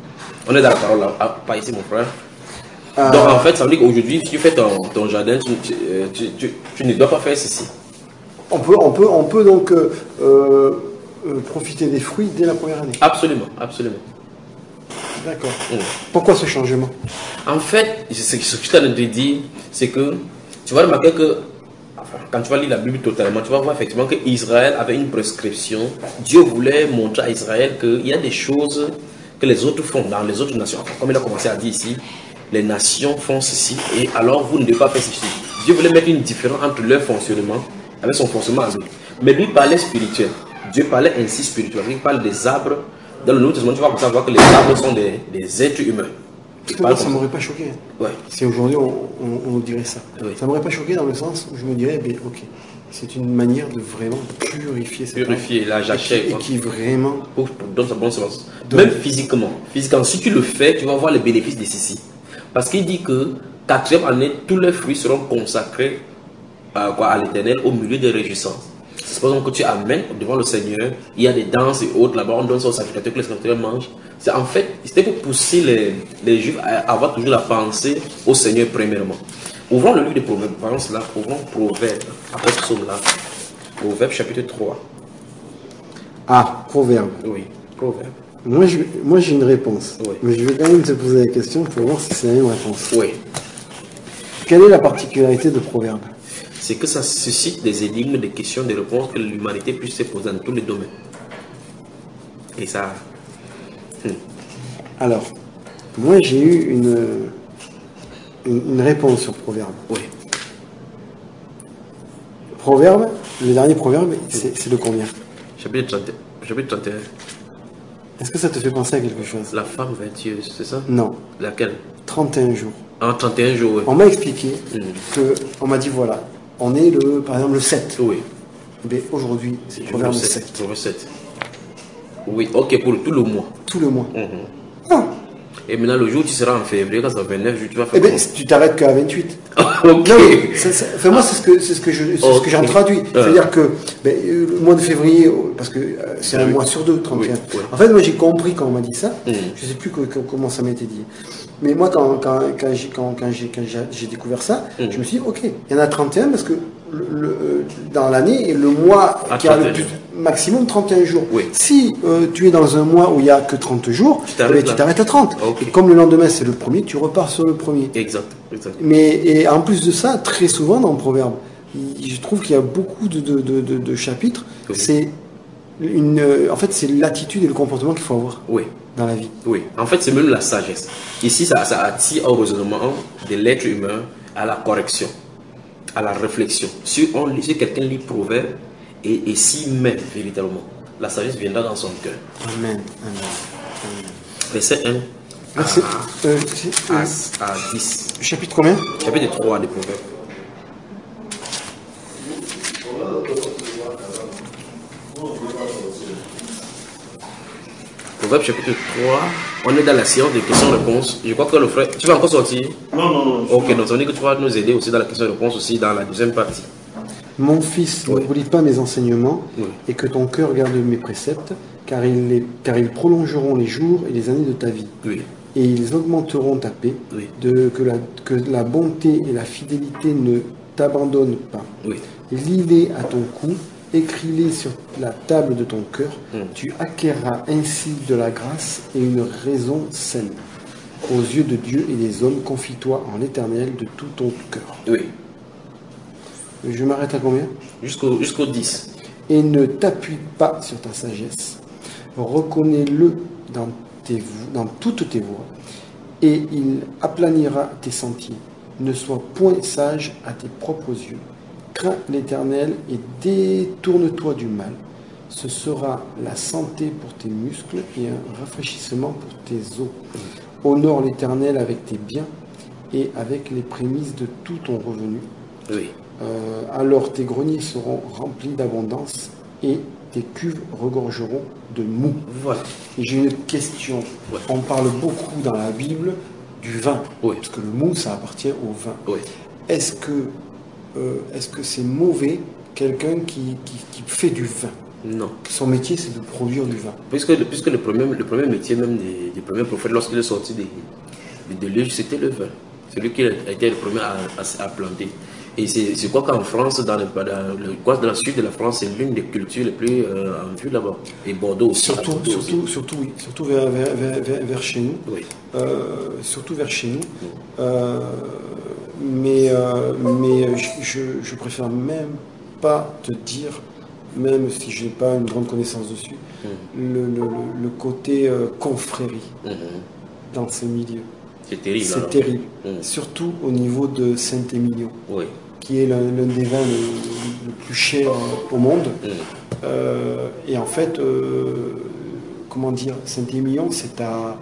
On est dans la parole là, ah, pas ici mon frère. Euh, Donc en fait, ça veut dire qu'aujourd'hui, si tu fais ton, ton jardin, tu, tu, tu, tu, tu ne dois pas faire ceci. On peut, on peut, on peut donc euh, euh, profiter des fruits dès la première année. Absolument, absolument. D'accord. Mm. Pourquoi ce changement? En fait, ce que je t'ai dit, c'est que tu vas remarquer que enfin, quand tu vas lire la Bible totalement, tu vas voir effectivement qu'Israël avait une prescription. Dieu voulait montrer à Israël qu'il y a des choses que les autres font dans les autres nations. Enfin, comme il a commencé à dire ici, les nations font ceci et alors vous ne devez pas faire ceci. Dieu voulait mettre une différence entre leur fonctionnement avec son fonctionnement à lui. Mais lui parlait spirituel. Dieu parlait ainsi spirituel. Il parle des arbres. Dans le Nouveau Testament, tu vas savoir que les arbres sont des, des êtres humains. Parce que moi, ça ne m'aurait pas choqué. Ouais. Si aujourd'hui on, on, on dirait ça. Oui. Ça ne m'aurait pas choqué dans le sens où je me dirais, ben, ok, c'est une manière de vraiment purifier cette Purifier la jachère. Et qui vraiment pour, pour donner sa bonne semence. Même physiquement. Physiquement, si tu le fais, tu vas voir les bénéfices de ceci. Parce qu'il dit que quatrième année, tous les fruits seront consacrés euh, quoi, à l'Éternel au milieu des réjouissances. C'est pas que tu amènes devant le Seigneur, il y a des danses et autres, là-bas on donne ça aux sacrificateurs que les sacrificateurs mangent. C'est en fait, c'était pour pousser les, les Juifs à avoir toujours la pensée au Seigneur premièrement. Ouvrons le livre des Proverbes, voyons cela, ouvrons Proverbes, après ce psaume-là, Proverbes chapitre trois. Ah, Proverbe. Oui, Proverbes. Moi, je, moi j'ai une réponse, Oui. Mais je vais quand même te poser la question pour voir si c'est la même réponse. Oui. Quelle est la particularité de Proverbe? C'est que ça suscite des énigmes, des questions, des réponses que l'humanité puisse se poser dans tous les domaines. Et ça... Hmm. Alors, moi j'ai eu une, une, une réponse sur Proverbe. Oui. Proverbe, le dernier Proverbe, c'est le combien? Chapitre trente, chapitre trente et un. Est-ce que ça te fait penser à quelque chose? La femme vertueuse, c'est ça? Non. Laquelle? trente et un jours. En trente et un jours, oui. On m'a expliqué Mm. que, on m'a dit voilà, on est le, par exemple le sept. Oui. Mais aujourd'hui, c'est Proverbe sept. Proverbe sept. Oui, ok, pour tout le mois. Tout le mois. Mm-hmm. Ah. Et maintenant, le jour où tu seras en février, quand ça va vingt-neuf jours, tu vas faire. Eh bien, tu t'arrêtes qu'à vingt-huit. Ok. Non, mais ça, ça, enfin, moi, c'est ce que, c'est ce que je, c'est Okay. ce que j'en traduis. C'est-à-dire que ben, le mois de février, parce que euh, c'est un Oui. mois sur deux, trente et un. Oui, oui. En fait, moi, j'ai compris quand on m'a dit ça. Mm. Je ne sais plus que, que- comment ça m'était dit. Mais moi, quand, quand, quand j'ai quand, quand j'ai- quand j'ai j'ai découvert ça, Mm. je me suis dit, ok, il y en a trente et un parce que le, le, euh, dans l'année, et le mois À qui a le trente et un plus, jours. maximum trente et un jours. Oui. Si euh, tu es dans un mois où il n'y a que trente jours, Tu eh t'arrêtes ben, tu là. t'arrêtes à trente. Ok. Et comme le lendemain, c'est le premier, tu repars sur le premier. Exact, exact. Mais et en plus de ça, très souvent dans le Proverbe, il- je trouve qu'il y a beaucoup de, de, de, de- de chapitres. Oui. C'est une, euh, en fait, c'est l'attitude et le comportement qu'il faut avoir Oui. dans la vie. Oui, en fait, c'est même la sagesse. Ici, ça, ça attire au raisonnement de l'être humain à la correction, à la réflexion. Si, on lit- si quelqu'un lit Proverbe et, et s'y met véritablement, la sagesse viendra dans son cœur. Amen. Amen. Amen. Verset un Ah, c'est- euh, c'est- euh, à, à dix. chapitre combien? Chapitre trois des Proverbes. Proverbe chapitre trois, on est dans la séance de questions-réponses. Je crois que le frère. Tu vas encore sortir? Non, non, non. Ok, donc ça veut dire que tu vas nous aider aussi dans la question-réponse, aussi dans la deuxième partie. Mon fils, Oui. ne oublie pas mes enseignements Oui. et que ton cœur garde mes préceptes, car ils, les- car ils prolongeront les jours et les années de ta vie. Oui. Et ils augmenteront ta paix, Oui. de, que, la, que la bonté et la fidélité ne t'abandonnent pas. Oui. Lis-les à ton cou, écris-les sur la table de ton cœur. Mm. Tu acquerras ainsi de la grâce et une raison saine. Aux yeux de Dieu et des hommes, confie-toi en l'Éternel de tout ton cœur. Oui. Je m'arrête à combien? Jusqu'au jusqu'au dix. Et ne t'appuie pas sur ta sagesse. Reconnais-le dans, tes vo- dans toutes tes voies, et il aplanira tes sentiers. Ne sois point sage à tes propres yeux. Crains l'Éternel et détourne-toi du mal. Ce sera la santé pour tes muscles et un rafraîchissement pour tes os. Honore l'Éternel avec tes biens et avec les prémices de tout ton revenu. Oui. Euh, alors tes greniers seront remplis d'abondance et tes cuves regorgeront de mou. Voilà. Et j'ai une question. Ouais. On parle beaucoup dans la Bible du vin, Oui. parce que le mou, ça appartient au vin. Oui. Est-ce que euh, est-ce que c'est mauvais quelqu'un qui, qui, qui fait du vin? Non. Son métier, c'est de produire du vin. Puisque, puisque le, premier, le premier métier même des, des premiers prophètes, lorsqu'il est sorti des, des déluges, c'était le vin. C'est lui qui a été le premier à, à, à planter. Et c'est quoi qu'en France, dans le, dans, le, dans la sud de la France, c'est l'une des cultures les plus euh, en vue là-bas. Et Bordeaux aussi. Surtout, Bordeaux surtout, aussi. surtout, oui, surtout vers, vers, vers, vers chez nous. Oui. Euh, surtout vers chez nous. Oui. Euh, mais euh, mais je, je préfère même pas te dire, même si je n'ai pas une grande connaissance dessus, mmh. le, le, le côté euh, confrérie mmh. dans ces milieux. C'est terrible. C'est terrible. Mmh. Surtout au niveau de Saint-Émilion, oui. qui est l'un des vins le, le plus cher au monde. Mmh. Euh, et en fait, euh, comment dire, Saint-Émilion, c'est à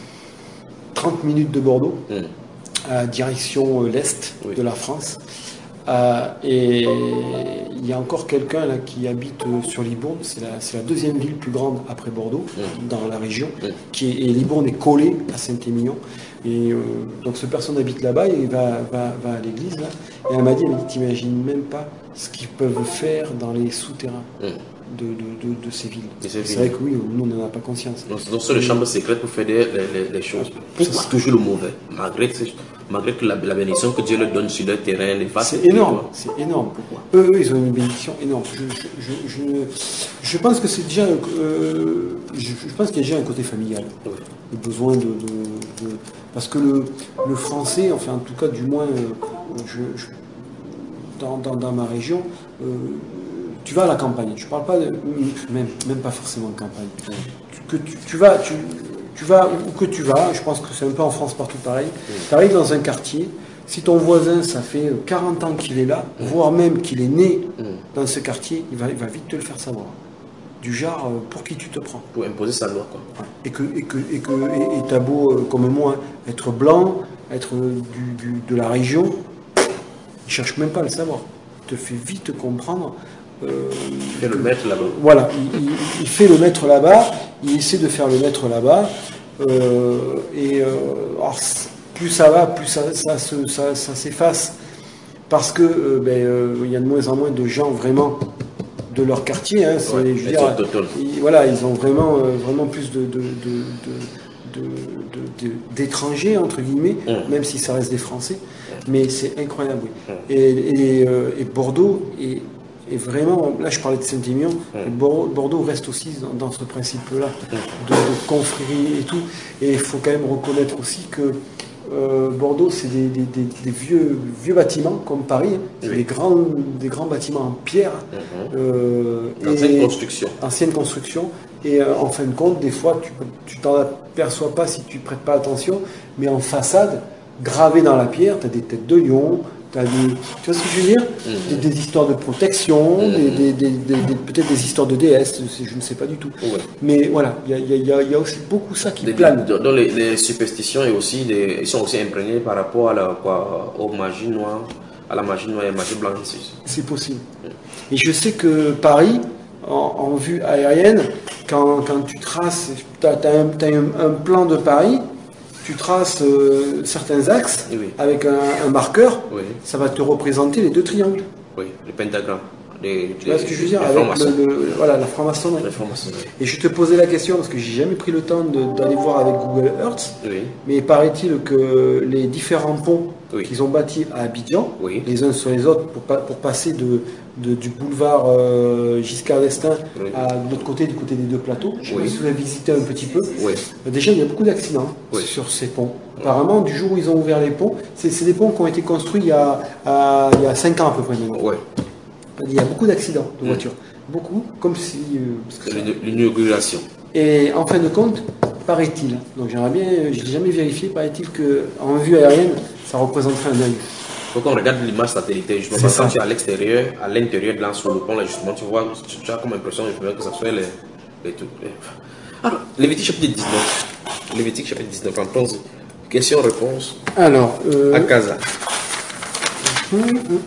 trente minutes de Bordeaux, mmh. à direction l'est oui. de la France. Euh, et il y a encore quelqu'un là qui habite sur Libourne, c'est la, la deuxième ville plus grande après Bordeaux, mmh. dans la région, mmh. qui est, et Libourne est collée à Saint-Émilion. Et euh, donc cette personne habite là-bas et va, va, va à l'église là. Et elle m'a dit, elle m'a dit, t'imagines même pas ce qu'ils peuvent faire dans les souterrains mmh. de, de, de, de ces villes. C'est vrai que oui, nous on n'en a pas conscience. Donc, donc sur les chambres secrètes pour faire des, les, les choses. Pourquoi toujours le mauvais, malgré, malgré que la, la bénédiction que Dieu leur donne sur leur terrain, les faces. C'est énorme, c'est énorme. Pourquoi eux, eux, ils ont une bénédiction énorme. Je, je, je, je, je pense que c'est déjà, euh, je, je pense qu'il y a déjà un côté familial. Oui. Le besoin de, de, de parce que le, le français, enfin en tout cas du moins, euh, je, je, dans, dans, dans ma région, euh, tu vas à la campagne. Je parle pas de, même même pas forcément de campagne. Oui. Que tu, tu vas, tu, tu vas où que tu vas. Je pense que c'est un peu en France partout pareil. Oui. Tu arrives dans un quartier. Si ton voisin, ça fait quarante ans qu'il est là, mmh. voire même qu'il est né mmh. dans ce quartier, il va, il va vite te le faire savoir. Du genre, pour qui tu te prends. Pour imposer sa loi, quoi. Et que, et que, et que, et, et t'as beau, comme moi, être blanc, être du, du, de la région, il cherche même pas à le savoir. Il te fait vite comprendre. Euh, il fait que, le maître là-bas. Voilà, il, il, il fait le maître là-bas, il essaie de faire le maître là-bas, euh, et euh, alors, plus ça va, plus ça, ça, ça, ça, ça s'efface, parce que euh, ben, euh, il y a de moins en moins de gens vraiment de leur quartier, hein, ouais, je veux dire, ils, voilà, ils ont vraiment, euh, vraiment plus de, de, de, de, de, de, d'étrangers entre guillemets, mmh. même si ça reste des Français, mais c'est incroyable. Oui. Mmh. Et, et, euh, et Bordeaux est, est vraiment, là je parlais de Saint-Émilion, mmh. Bordeaux, Bordeaux reste aussi dans, dans ce principe-là mmh. de, de confrérie et tout, et il faut quand même reconnaître aussi que Euh, Bordeaux, c'est des, des, des, des vieux, vieux bâtiments comme Paris, c'est oui. des, grands, des grands bâtiments en pierre, mmh. euh, ancienne construction. Ancienne construction. Et euh, en fin de compte, des fois, tu t'en aperçois pas si tu prêtes pas attention, mais en façade, gravé dans la pierre, tu as des têtes de lion. Des, tu vois ce que je veux dire, mmh. des, des histoires de protection, mmh. des, des, des, des, des, peut-être des histoires de déesses, je ne sais pas du tout. Ouais. Mais voilà, il y, y, y a aussi beaucoup ça qui des, plane. Dans les, les superstitions et aussi des, ils sont aussi imprégnés par rapport à la, quoi, aux magies noires, à la magie noire et à la magie blanche. C'est possible. Mmh. Et je sais que Paris, en, en vue aérienne, quand, quand tu traces, tu as, as, un, as un, un plan de Paris. Tu traces euh, certains axes oui. avec un, un marqueur, oui. ça va te représenter les deux triangles. Oui, le pentagramme. Les, tu vois ce que je veux dire avec le, le, voilà, la franc-maçonnerie. Et je te posais la question parce que j'ai jamais pris le temps d'aller voir avec Google Earth, oui. mais paraît-il que les différents ponts oui. qu'ils ont bâtis à Abidjan, oui. les uns sur les autres, pour, pour passer de, de, du boulevard euh, Giscard d'Estaing oui. à l'autre côté, du côté des deux plateaux, je sais oui. pas si vous avez visité un petit peu, oui. déjà il y a beaucoup d'accidents oui. sur ces ponts. Apparemment, du jour où ils ont ouvert les ponts, c'est des ponts qui ont été construits il y a, à, il y a cinq ans à peu près. Oui. Il y a beaucoup d'accidents de voitures. Mmh. Beaucoup, comme si... Euh, l'inauguration. Et en fin de compte, paraît-il, donc j'aimerais bien, je n'ai jamais vérifié, paraît-il qu'en vue aérienne, ça représenterait un œil. Il faut qu'on regarde l'image satellitaire, justement, quand tu es à l'extérieur, à l'intérieur, là, sur le pont, là, justement, tu vois, tu as comme impression que ça soit les, les trucs. Alors, Lévitique chapitre dix-neuf. Lévitique chapitre dix-neuf, en pense. Question-réponse. Alors, euh... à Casa. Hum, hum, hum.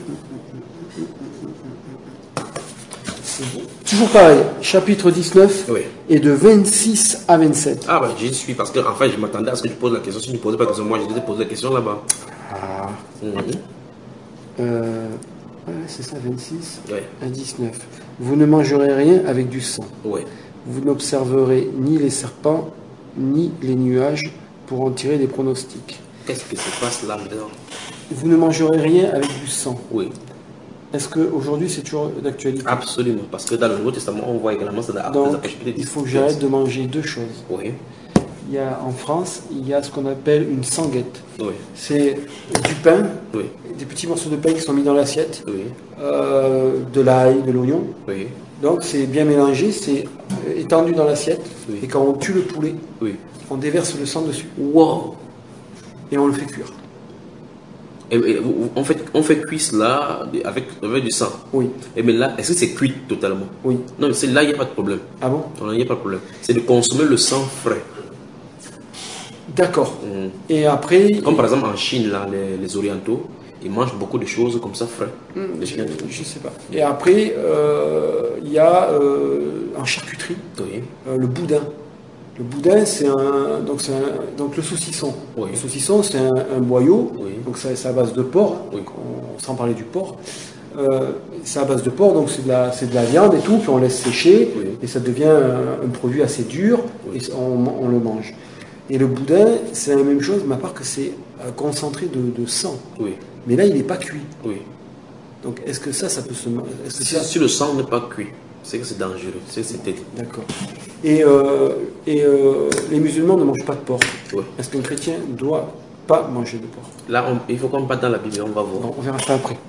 Toujours pareil, chapitre dix-neuf, oui. et de vingt-six à vingt-sept. Ah bah j'y suis, parce que en fait je m'attendais à ce que tu poses la question. Si tu ne posais pas la question, moi je devais poser la question là-bas. Ah. Mm-hmm. euh, Ouais, c'est ça, vingt-six Ouais. à dix-neuf. Vous ne mangerez rien avec du sang. Ouais. Vous n'observerez ni les serpents, ni les nuages pour en tirer des pronostics. Qu'est-ce qui se passe là-dedans? Vous ne mangerez rien avec du sang. Oui. Est-ce qu'aujourd'hui c'est toujours d'actualité? Absolument, parce que dans le Nouveau Testament, on voit également ça dans Donc, les Apocryphes. il faut que j'arrête de manger deux choses. Oui. Il y a, en France, il y a ce qu'on appelle une sanguette. Oui. C'est du pain, Oui. des petits morceaux de pain qui sont mis dans l'assiette, Oui. euh, de l'ail, de l'oignon. Oui. Donc c'est bien mélangé, c'est étendu dans l'assiette. Oui. Et quand on tue le poulet, Oui. on déverse le sang dessus. Wow. Et on le fait cuire. Et, et, on, fait, on fait cuire cela avec, avec du sang. Oui. Et mais là, est-ce que c'est cuit totalement? Oui. Non, mais c'est là, il n'y a pas de problème. Ah bon? Non, il n'y a pas de problème. C'est de consommer le sang frais. D'accord. Mm. Et après... Comme par exemple en Chine, là, les, les Orientaux, ils mangent beaucoup de choses comme ça frais. Hmm, Les je, chiens. je sais pas. Et après, euh, il y a euh, en charcuterie, Oui. euh, le boudin. Le boudin, c'est un, donc c'est un, donc le saucisson. Oui. Le saucisson, c'est un, un boyau. Oui. Donc ça, c'est à base de porc. Oui. On, sans parler du porc. Euh, c'est à base de porc, donc c'est de la, c'est de la viande et tout. Puis on laisse sécher Oui. et ça devient un, un produit assez dur Oui. et on, on le mange. Et le boudin, c'est la même chose, mais à part que c'est euh, concentré de, de sang. Oui. Mais là, il n'est pas cuit. Oui. Donc, est-ce que ça, ça peut se... Est-ce que Si, ça... si le sang n'est pas cuit, c'est que c'est dangereux. C'est c'est délit. D'accord. Et, euh, et euh, les musulmans ne mangent pas de porc. Oui. Est-ce qu'un chrétien doit pas manger de porc? Là, on- il faut qu'on parte dans la Bible, on va voir. Bon, on verra ça après.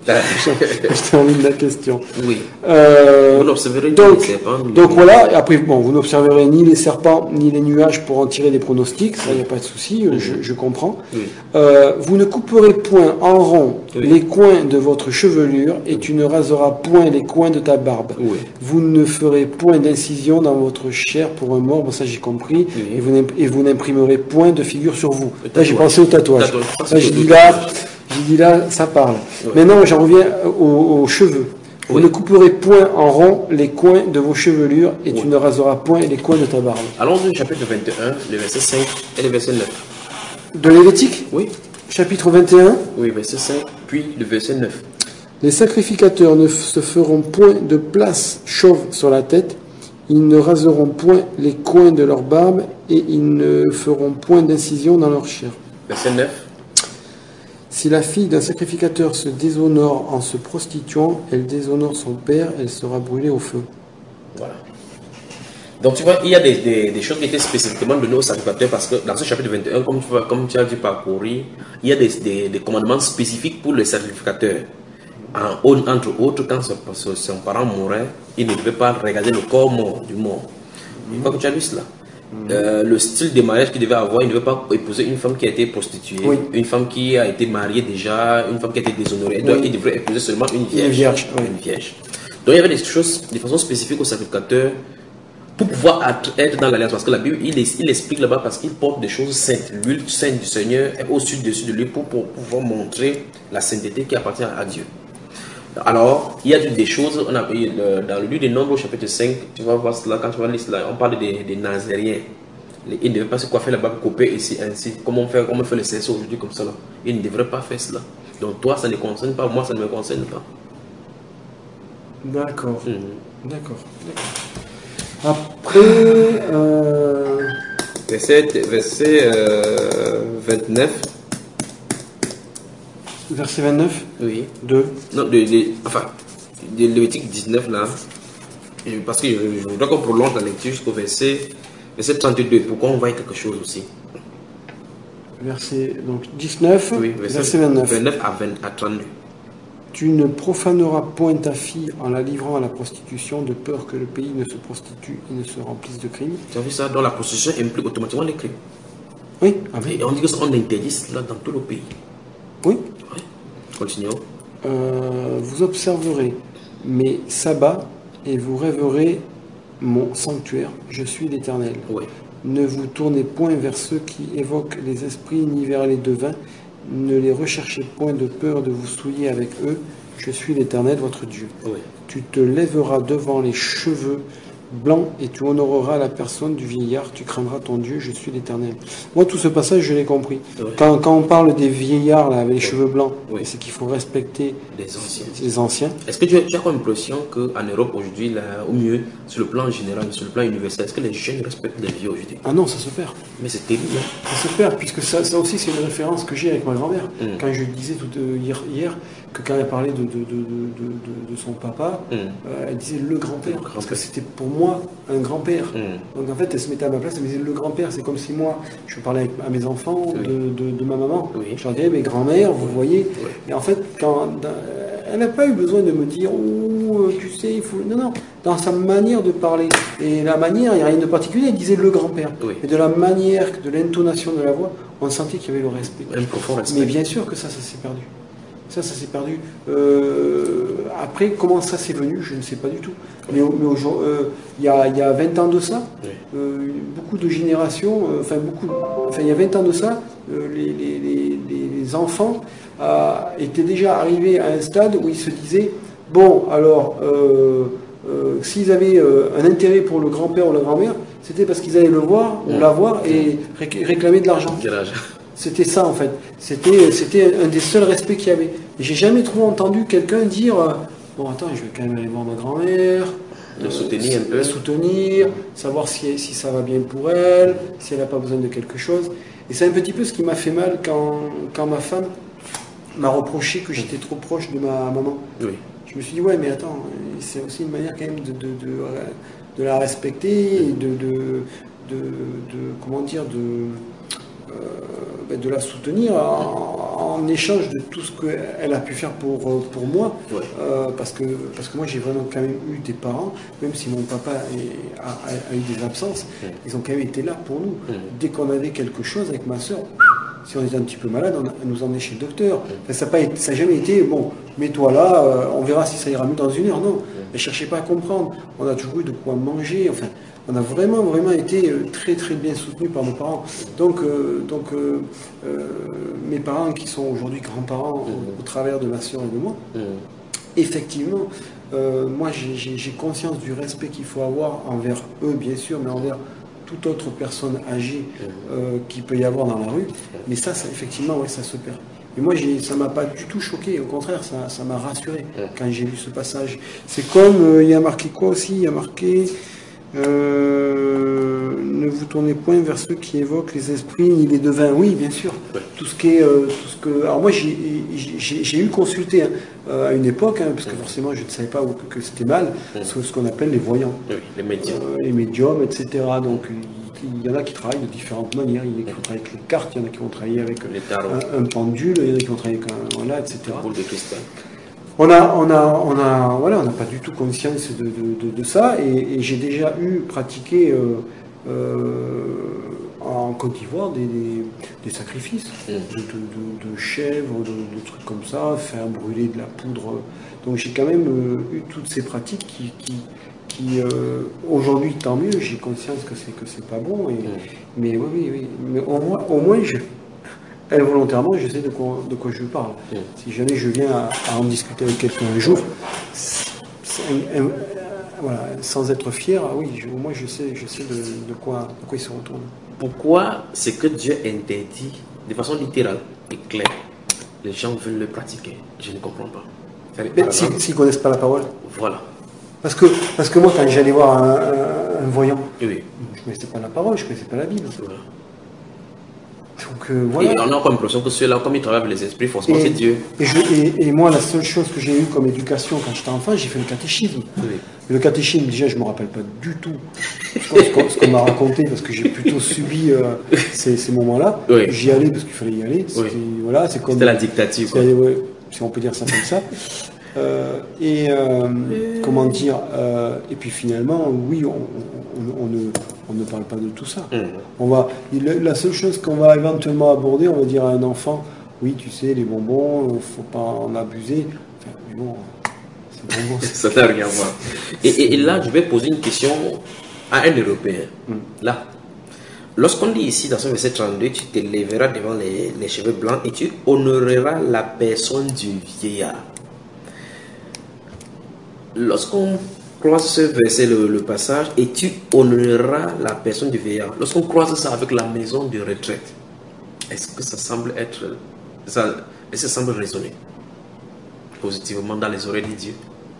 Je termine la question. Oui. Euh, Vous n'observerez donc, ni les serpents, ni donc les- voilà, et après, bon, vous n'observerez ni les serpents, ni les nuages pour en tirer des pronostics, ça, il n'y a pas de souci, je, je comprends. Oui. Euh, vous ne couperez point en rond Oui. les coins de votre chevelure, et tu ne raseras point les coins de ta barbe. Oui. Vous ne ferez point d'incision dans votre chair pour un mort, bon ça j'ai compris, Oui. et vous n'imp- et vous n'imprimerez point de figure sur vous. Le Là j'ai tatouage. pensé au tatouage. Tatouage. Ça, Là c'est j'ai le dit tatouage. là, j'ai dit là, ça parle. Oui. Maintenant j'en reviens aux, aux cheveux. Vous Oui. ne couperez point en rond les coins de vos chevelures, et Oui. tu ne raseras point les coins de ta barbe. Allons au chapitre vingt et un, le verset cinq et le verset neuf. De Lévitique, Oui. chapitre vingt et un. Oui, verset cinq, puis le verset neuf. Les sacrificateurs ne se feront point de place chauve sur la tête, ils ne raseront point les coins de leur barbe, et ils ne feront point d'incision dans leur chair. Verset neuf. Si la fille d'un sacrificateur se déshonore en se prostituant, elle déshonore son père, elle sera brûlée au feu. Voilà. Donc tu vois, il y a des, des, des choses qui étaient spécifiquement données aux sacrificateurs parce que dans ce chapitre vingt et un, comme tu, vois, comme tu as dû parcourir, il y a des, des, des commandements spécifiques pour les sacrificateurs. En, entre autres, quand son, son parent mourait, il ne devait pas regarder le corps mort du mort. Je crois que tu as lu cela. Euh, le style de mariage qu'il devait avoir, il ne devait pas épouser une femme qui a été prostituée, Oui. une femme qui a été mariée déjà, une femme qui a été déshonorée. Il, doit- Oui. il devrait épouser seulement une vierge. Une vierge, oui. Une vierge. Donc il y avait des choses de façon spécifique aux sacrificateurs pour pouvoir être- être dans l'alliance. Parce que la Bible, il, il explique là-bas parce qu'il porte des choses saintes. L'huile sainte du Seigneur est au-dessus dessus de lui pour, pour pouvoir montrer la sainteté qui appartient à Dieu. Alors, il y a des choses, on a, dans le livre des Nombres, au chapitre cinq, tu vas voir cela, quand tu vas lire cela, on parle des, des Nazériens. Les- Ils ne devaient pas se coiffer la barbe coupée ici, ainsi, comme on fait, comme on fait les cerceaux aujourd'hui, comme ça. Là. Ils ne devraient pas faire cela. Donc, toi, ça ne concerne pas, moi, ça ne me concerne pas. D'accord. Mhm. D'accord. D'accord. Après, euh, Verset, verset euh, vingt-neuf. verset vingt-neuf, Oui. deux. Non, de, de, enfin, de Lévitique dix-neuf, là. Et parce que je, je voudrais qu'on prolonge la lecture jusqu'au verset, verset trente-deux, pour qu'on voie quelque chose aussi. Verset donc dix-neuf, Oui, verset vingt-neuf. vingt-neuf à, vingt, à trente-deux. Tu ne profaneras point ta fille en la livrant à la prostitution, de peur que le pays ne se prostitue et ne se remplisse de crimes. Tu as vu ça? Dans la prostitution implique automatiquement les crimes. Oui, ah oui. Et on dit qu'on interdit cela dans tout le pays. Oui. Oui. Continuons. Euh, vous observerez mes sabbats et vous rêverez mon sanctuaire. Je suis l'Éternel. Oui. Ne vous tournez point vers ceux qui évoquent les esprits, ni vers les devins. Ne les recherchez point de peur de vous souiller avec eux. Je suis l'Éternel, votre Dieu. Oui. Tu te lèveras devant les cheveux blanc et tu honoreras la personne du vieillard, tu craindras ton Dieu, je suis l'Éternel. Moi, tout ce passage, je l'ai compris. Oui. Quand, quand on parle des vieillards là, avec les oui. cheveux blancs, oui. c'est qu'il faut respecter les anciens. Les anciens. Est-ce que tu as, tu as comme l'impression qu'en Europe aujourd'hui, au mieux, sur le plan général, sur le plan universel, est-ce que les jeunes respectent les vieux aujourd'hui? Ah non, ça se perd. Mais c'est terrible. Hein. Ça se perd, puisque ça, ça aussi, c'est une référence que j'ai avec ma grand-mère. Mm. Quand je disais tout, euh, hier, hier que quand elle parlait de, de, de, de, de, de son papa, mm. euh, elle disait le grand-père, grand parce que c'était pour moi un grand-père. Mm. Donc en fait, elle se mettait à ma place, elle me disait le grand-père, c'est comme si moi, je parlais avec, à mes enfants oui. de, de, de ma maman. Oui. Je leur disais, mes grands-mères, vous voyez. Oui. Et en fait, quand, dans, elle n'a pas eu besoin de me dire, oh, tu sais, il faut... Non, non, dans sa manière de parler. Et la manière, il n'y a rien de particulier, elle disait le grand-père. Oui. Et de la manière, de l'intonation de la voix, on sentait qu'il y avait le respect. Un profond respect. Mais bien sûr que ça, ça s'est perdu. Ça, ça s'est perdu. Euh, après, comment ça s'est venu, je ne sais pas du tout. Mais, mais aujourd'hui, euh, il y, a, il y a vingt ans de ça, oui. euh, beaucoup de générations, euh, enfin, beaucoup, enfin, il y a vingt ans de ça, euh, les, les, les, les enfants euh, étaient déjà arrivés à un stade où ils se disaient, bon, alors, euh, euh, s'ils avaient euh, un intérêt pour le grand-père ou la grand-mère, c'était parce qu'ils allaient le voir, ou mmh. la voir, et ré- réclamer de l'argent. C'était ça en fait. C'était, c'était un des seuls respects qu'il y avait. Et j'ai jamais trop entendu quelqu'un dire euh, bon attends, je vais quand même aller voir ma grand-mère, le euh, soutenir un peu, la soutenir, savoir si, si ça va bien pour elle, si elle n'a pas besoin de quelque chose. Et c'est un petit peu ce qui m'a fait mal quand, quand ma femme m'a reproché que j'étais trop proche de ma maman. Oui. Je me suis dit ouais mais attends, c'est aussi une manière quand même de, de, de, de la respecter et de, de, de, de comment dire de Euh, de la soutenir en, en échange de tout ce qu'elle a pu faire pour, pour moi. Ouais. Euh, parce, que, parce que moi, j'ai vraiment quand même eu des parents, même si mon papa est, a, a, a eu des absences, ouais. ils ont quand même été là pour nous. Ouais. Dès qu'on avait quelque chose avec ma soeur, si on était un petit peu malade, on, on nous emmenait chez le docteur. Ouais. Enfin, ça n'a jamais été, bon, mets-toi là, euh, on verra si ça ira mieux dans une heure. Non, ouais. ne cherchez pas à comprendre. On a toujours eu de quoi manger. Enfin, on a vraiment, vraiment été très, très bien soutenus par nos parents. Donc, euh, donc euh, euh, mes parents, qui sont aujourd'hui grands-parents mmh. au, au travers de ma soeur et de moi, mmh. effectivement, euh, moi, j'ai, j'ai conscience du respect qu'il faut avoir envers eux, bien sûr, mais envers toute autre personne âgée euh, qu'il peut y avoir dans la rue. Mais ça, ça effectivement, ouais, ça se perd. Et moi, j'ai, ça ne m'a pas du tout choqué. Au contraire, ça, ça m'a rassuré quand j'ai lu ce passage. C'est comme, euh, il y a marqué quoi aussi? Il y a marqué... Euh, ne vous tournez point vers ceux qui évoquent les esprits ni les devins. Oui, bien sûr. Ouais. Tout ce qui est, euh, tout ce que. Alors moi, j'ai, j'ai, j'ai eu consulté hein, à une époque, hein, parce que forcément, je ne savais pas que, que c'était mal, mmh. ce, ce qu'on appelle les voyants, oui, les médiums, euh, les médiums, et cetera. Donc il y en a qui travaillent de différentes manières. Il y en a qui vont travailler avec les cartes, il y en a qui vont travailler avec un, un pendule, il y en a qui vont travailler avec un voilà, et cetera. Boule de cristal. On a, on a, on a, voilà, on n'a pas du tout conscience de, de, de, de ça, et, et j'ai déjà eu pratiqué euh, euh, en Côte d'Ivoire des, des, des sacrifices mmh. de, de, de chèvres, de, de trucs comme ça, faire brûler de la poudre. Donc j'ai quand même euh, eu toutes ces pratiques qui, qui, qui euh, aujourd'hui tant mieux, j'ai conscience que c'est que c'est pas bon, et, mmh. mais oui, oui, oui, mais au moins, au moins je involontairement, je sais de quoi, de quoi je parle. Mmh. Si jamais je viens à, à en discuter avec quelqu'un un jour, c'est un, un, voilà, sans être fier, oui, je, au moins je sais, je sais de, de, quoi, de quoi il se retourne. Pourquoi ce que Dieu interdit, de façon littérale et claire, les gens veulent le pratiquer? Je ne comprends pas. S'ils si, si ne connaissent pas la parole. Voilà. Parce que, parce que moi, quand j'allais voir un, un, un voyant, oui. je ne connaissais pas la parole, je ne connaissais pas la Bible. Voilà. Donc, euh, voilà. Et on a comme l'impression que ceux-là, comme ils travaillent avec les esprits, forcément c'est Dieu. Et, je, et, et moi, la seule chose que j'ai eue comme éducation quand j'étais enfant, j'ai fait le catéchisme. Oui. Et le catéchisme, déjà, je ne me rappelle pas du tout ce qu'on, ce qu'on m'a raconté, parce que j'ai plutôt subi euh, ces, ces moments-là. Oui. J'y allais parce qu'il fallait y aller. C'était, oui. voilà, c'est comme, c'était la dictature. C'était, ouais, si on peut dire ça comme ça. Euh, et euh, comment dire euh, et puis finalement, oui, on, on, on, ne, on ne parle pas de tout ça. Mmh. On va, la seule chose qu'on va éventuellement aborder, on va dire à un enfant, oui, tu sais, les bonbons, il ne faut pas en abuser. Enfin, mais bon, c'est bonbons. Ça n'a rien à voir. Et, et, et là, je vais poser une question à un Européen. Mmh. Là, lorsqu'on dit ici dans ce verset trente-deux, tu te lèveras devant les, les cheveux blancs et tu honoreras la personne du vieillard. Lorsqu'on croise ce verset, le, le passage, et tu honoreras la personne du vieillard. Lorsqu'on croise ça avec la maison de retraite, est-ce que ça semble être, ça, est-ce que ça semble résonner positivement dans les oreilles de Dieu?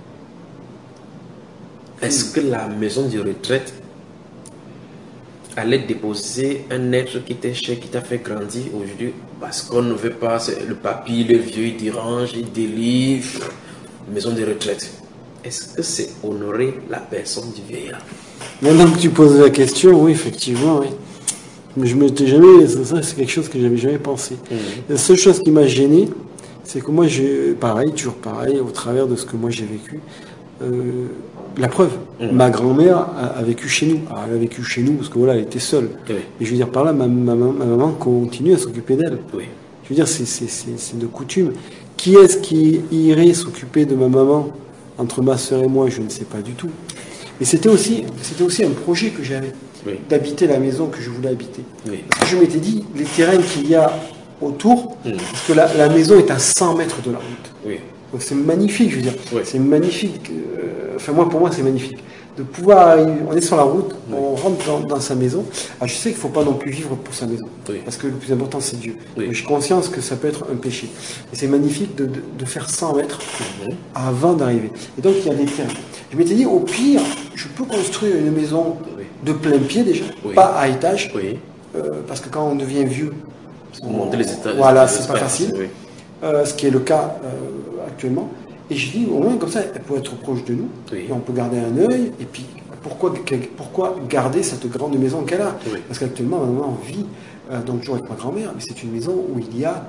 Est-ce que la maison de retraite allait déposer un être qui t'est cher, qui t'a fait grandir aujourd'hui, parce qu'on ne veut pas le papy, le vieux, il dérange, il délivre, maison de retraite? Est-ce que c'est honorer la personne du vieillard? Maintenant que tu poses la question, oui, effectivement, oui. Mais je m'étais jamais, ça c'est quelque chose que j'avais jamais pensé. Mmh. La seule chose qui m'a gêné, c'est que moi, j'ai, pareil, toujours pareil, au travers de ce que moi j'ai vécu, euh, la preuve, mmh. ma grand-mère a, a vécu chez nous. Alors, elle a vécu chez nous parce que voilà, elle était seule. Oui. Et je veux dire par là, ma, ma, ma maman continue à s'occuper d'elle. Oui. Je veux dire, c'est, c'est, c'est, c'est de coutume. Qui est-ce qui irait s'occuper de ma maman entre ma soeur et moi? Je ne sais pas du tout. Mais c'était aussi, c'était aussi un projet que j'avais, oui. d'habiter la maison que je voulais habiter. Oui. Parce que je m'étais dit, les terrains qu'il y a autour, mmh. parce que la, la maison est à cent mètres de la route. Oui. Donc c'est magnifique, je veux dire. Oui. C'est magnifique. Euh, enfin, moi, pour moi, c'est magnifique. De pouvoir, on est sur la route, oui. on rentre dans, dans sa maison. Alors, je sais qu'il ne faut pas non plus vivre pour sa maison. Oui. Parce que le plus important, c'est Dieu. Oui. J'ai conscience que ça peut être un péché. Et c'est magnifique de, de, de faire cent mètres mmh. avant d'arriver. Et donc, il y a des terrains. Je m'étais dit, au pire, je peux construire une maison oui. de plein pied déjà, oui. pas à étage. Oui. Euh, parce que quand on devient vieux, on, monter les étages. Voilà, c'est pas facile. Oui. Euh, ce qui est le cas euh, actuellement. Et je dis, au moins, comme ça, elle peut être proche de nous. Oui. Et on peut garder un œil. Et puis, pourquoi, pourquoi garder cette grande maison qu'elle a? Oui. Parce qu'actuellement, ma maman vit, euh, donc toujours avec ma grand-mère, mais c'est une maison où il y a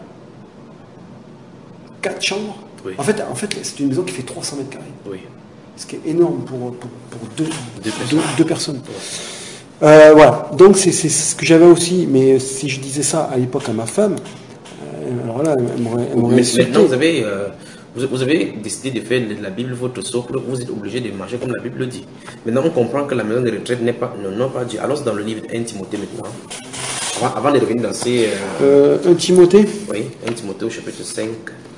quatre chambres. Oui. En fait, en fait, c'est une maison qui fait trois cents mètres carrés. Oui. Ce qui est énorme pour, pour, pour deux, deux personnes. Deux, deux personnes. Ouais. Euh, voilà. Donc, c'est, c'est ce que j'avais aussi. Mais si je disais ça à l'époque à ma femme, euh, alors là, elle m'aurait, elle m'aurait insulté. Maintenant, vous avez... Euh... Vous avez décidé de faire de la Bible votre socle, vous êtes obligé de marcher comme la Bible le dit. Maintenant, on comprend que la maison de retraite n'est pas, non, non pas Dieu. Alors, c'est dans le livre de un Timothée maintenant. Avant, avant de revenir dans ces... Euh, euh, un Timothée Oui, un Timothée au chapitre cinq.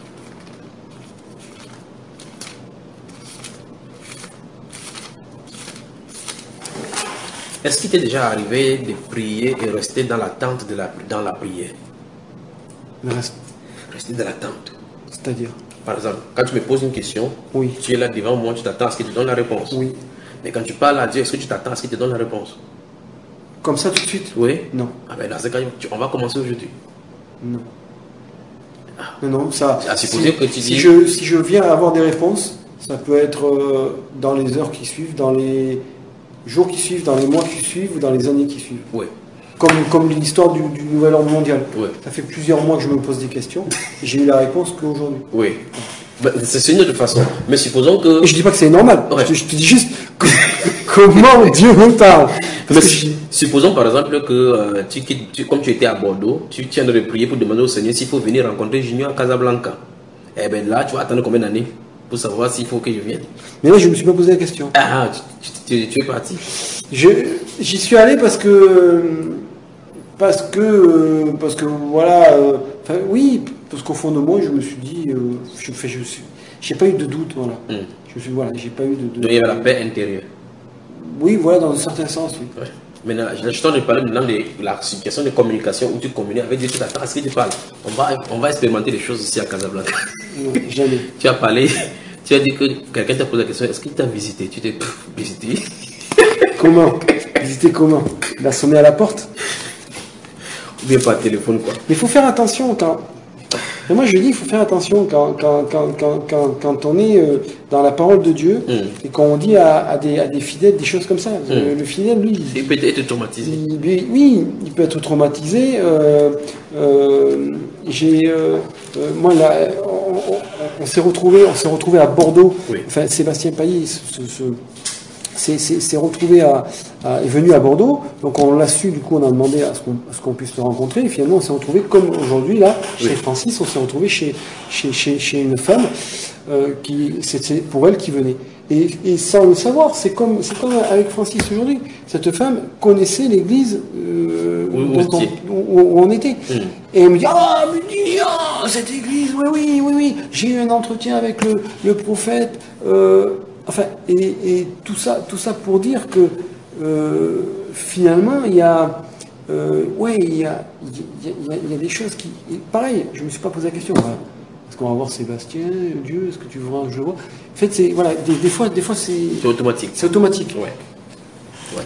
Est-ce qu'il t'est déjà arrivé de prier et rester dans l'attente de la, dans la prière? Reste. Rester dans l'attente. C'est-à-dire? Par exemple, quand tu me poses une question, oui. tu es là devant moi, tu t'attends à ce qu'il te donne la réponse. Oui. Mais quand tu parles à Dieu, est-ce que tu t'attends à ce qu'il te donne la réponse? Comme ça tout de suite? Oui. Non. Ah ben dans ce cas, on va commencer aujourd'hui. Non. Ah. Non, non, ça... À supposer si, que tu dis... Si je, si je viens avoir des réponses, ça peut être euh, dans les heures qui suivent, dans les jours qui suivent, dans les mois qui suivent ou dans les années qui suivent. Oui. Comme, comme l'histoire du, du nouvel ordre mondial. Oui. Ça fait plusieurs mois que je me pose des questions et j'ai eu la réponse qu'aujourd'hui. Oui. Ben, c'est une autre façon. Mais supposons que... Et je dis pas que c'est normal. Ouais. Je, je te dis juste comment Dieu me parle. Mais je... Supposons par exemple que, euh, tu, tu, comme tu étais à Bordeaux, tu tiens de prier pour demander au Seigneur s'il faut venir rencontrer Junior à Casablanca. Eh bien là, tu vas attendre combien d'années pour savoir s'il faut que je vienne? Mais là, je ne me suis pas posé la question. Ah, tu, tu, tu es parti. Je, j'y suis allé parce que... Parce que, parce que voilà, euh, enfin, oui, parce qu'au fond de moi, je me suis dit, euh, je fais, je suis, j'ai pas eu de doute, voilà. Mm. Je suis, voilà, j'ai pas eu de. de Donc il y avait la paix intérieure. Oui, voilà, dans un certain sens, oui. Ouais. Maintenant, je t'en ai parlé maintenant de la situation de communication où tu communiques avec Dieu, tu t'attends à ce qu'il te parle. On va, on va expérimenter des choses ici à Casablanca. Non, jamais. Tu as parlé, tu as dit que quelqu'un t'a posé la question, est-ce qu'il t'a visité? Tu t'es visité? Comment? Visité comment? Il a sonné à la porte? Bien par téléphone quoi. Mais il faut faire attention quand... Et moi je dis il faut faire attention quand, quand, quand, quand, quand, quand on est euh, dans la parole de Dieu mm. et quand on dit à, à, des, à des fidèles des choses comme ça. Mm. Le, le fidèle lui... Il, il peut être traumatisé. Il, lui, oui, il peut être traumatisé. Euh, euh, j'ai... Euh, euh, moi là, on, on, on s'est retrouvé on s'est retrouvé à Bordeaux. Oui. Enfin Sébastien Paillet, ce, ce, s'est retrouvé à, à, est venu à Bordeaux, donc on l'a su, du coup on a demandé à ce qu'on, à ce qu'on puisse le rencontrer, et finalement on s'est retrouvé comme aujourd'hui là, chez oui. Francis, on s'est retrouvé chez, chez, chez, chez une femme, euh, qui, c'est pour elle qui venait. Et, et sans le savoir, c'est comme, c'est comme avec Francis aujourd'hui, cette femme connaissait l'église euh, où, dont on, où, où on était. Mmh. Et elle me dit, ah, me dit, ah, cette église, oui, oui, oui, oui, j'ai eu un entretien avec le, le prophète, euh, enfin, et, et tout, ça, tout ça pour dire que euh, finalement, il y a... Euh, ouais, il y a, il, y a, il y a des choses qui... Pareil, je ne me suis pas posé la question. Voilà. Est-ce qu'on va voir Sébastien, Dieu, est-ce que tu vois, je le vois. En fait, c'est... Voilà, des, des fois, des fois c'est... C'est automatique. C'est automatique. Ouais. Ouais.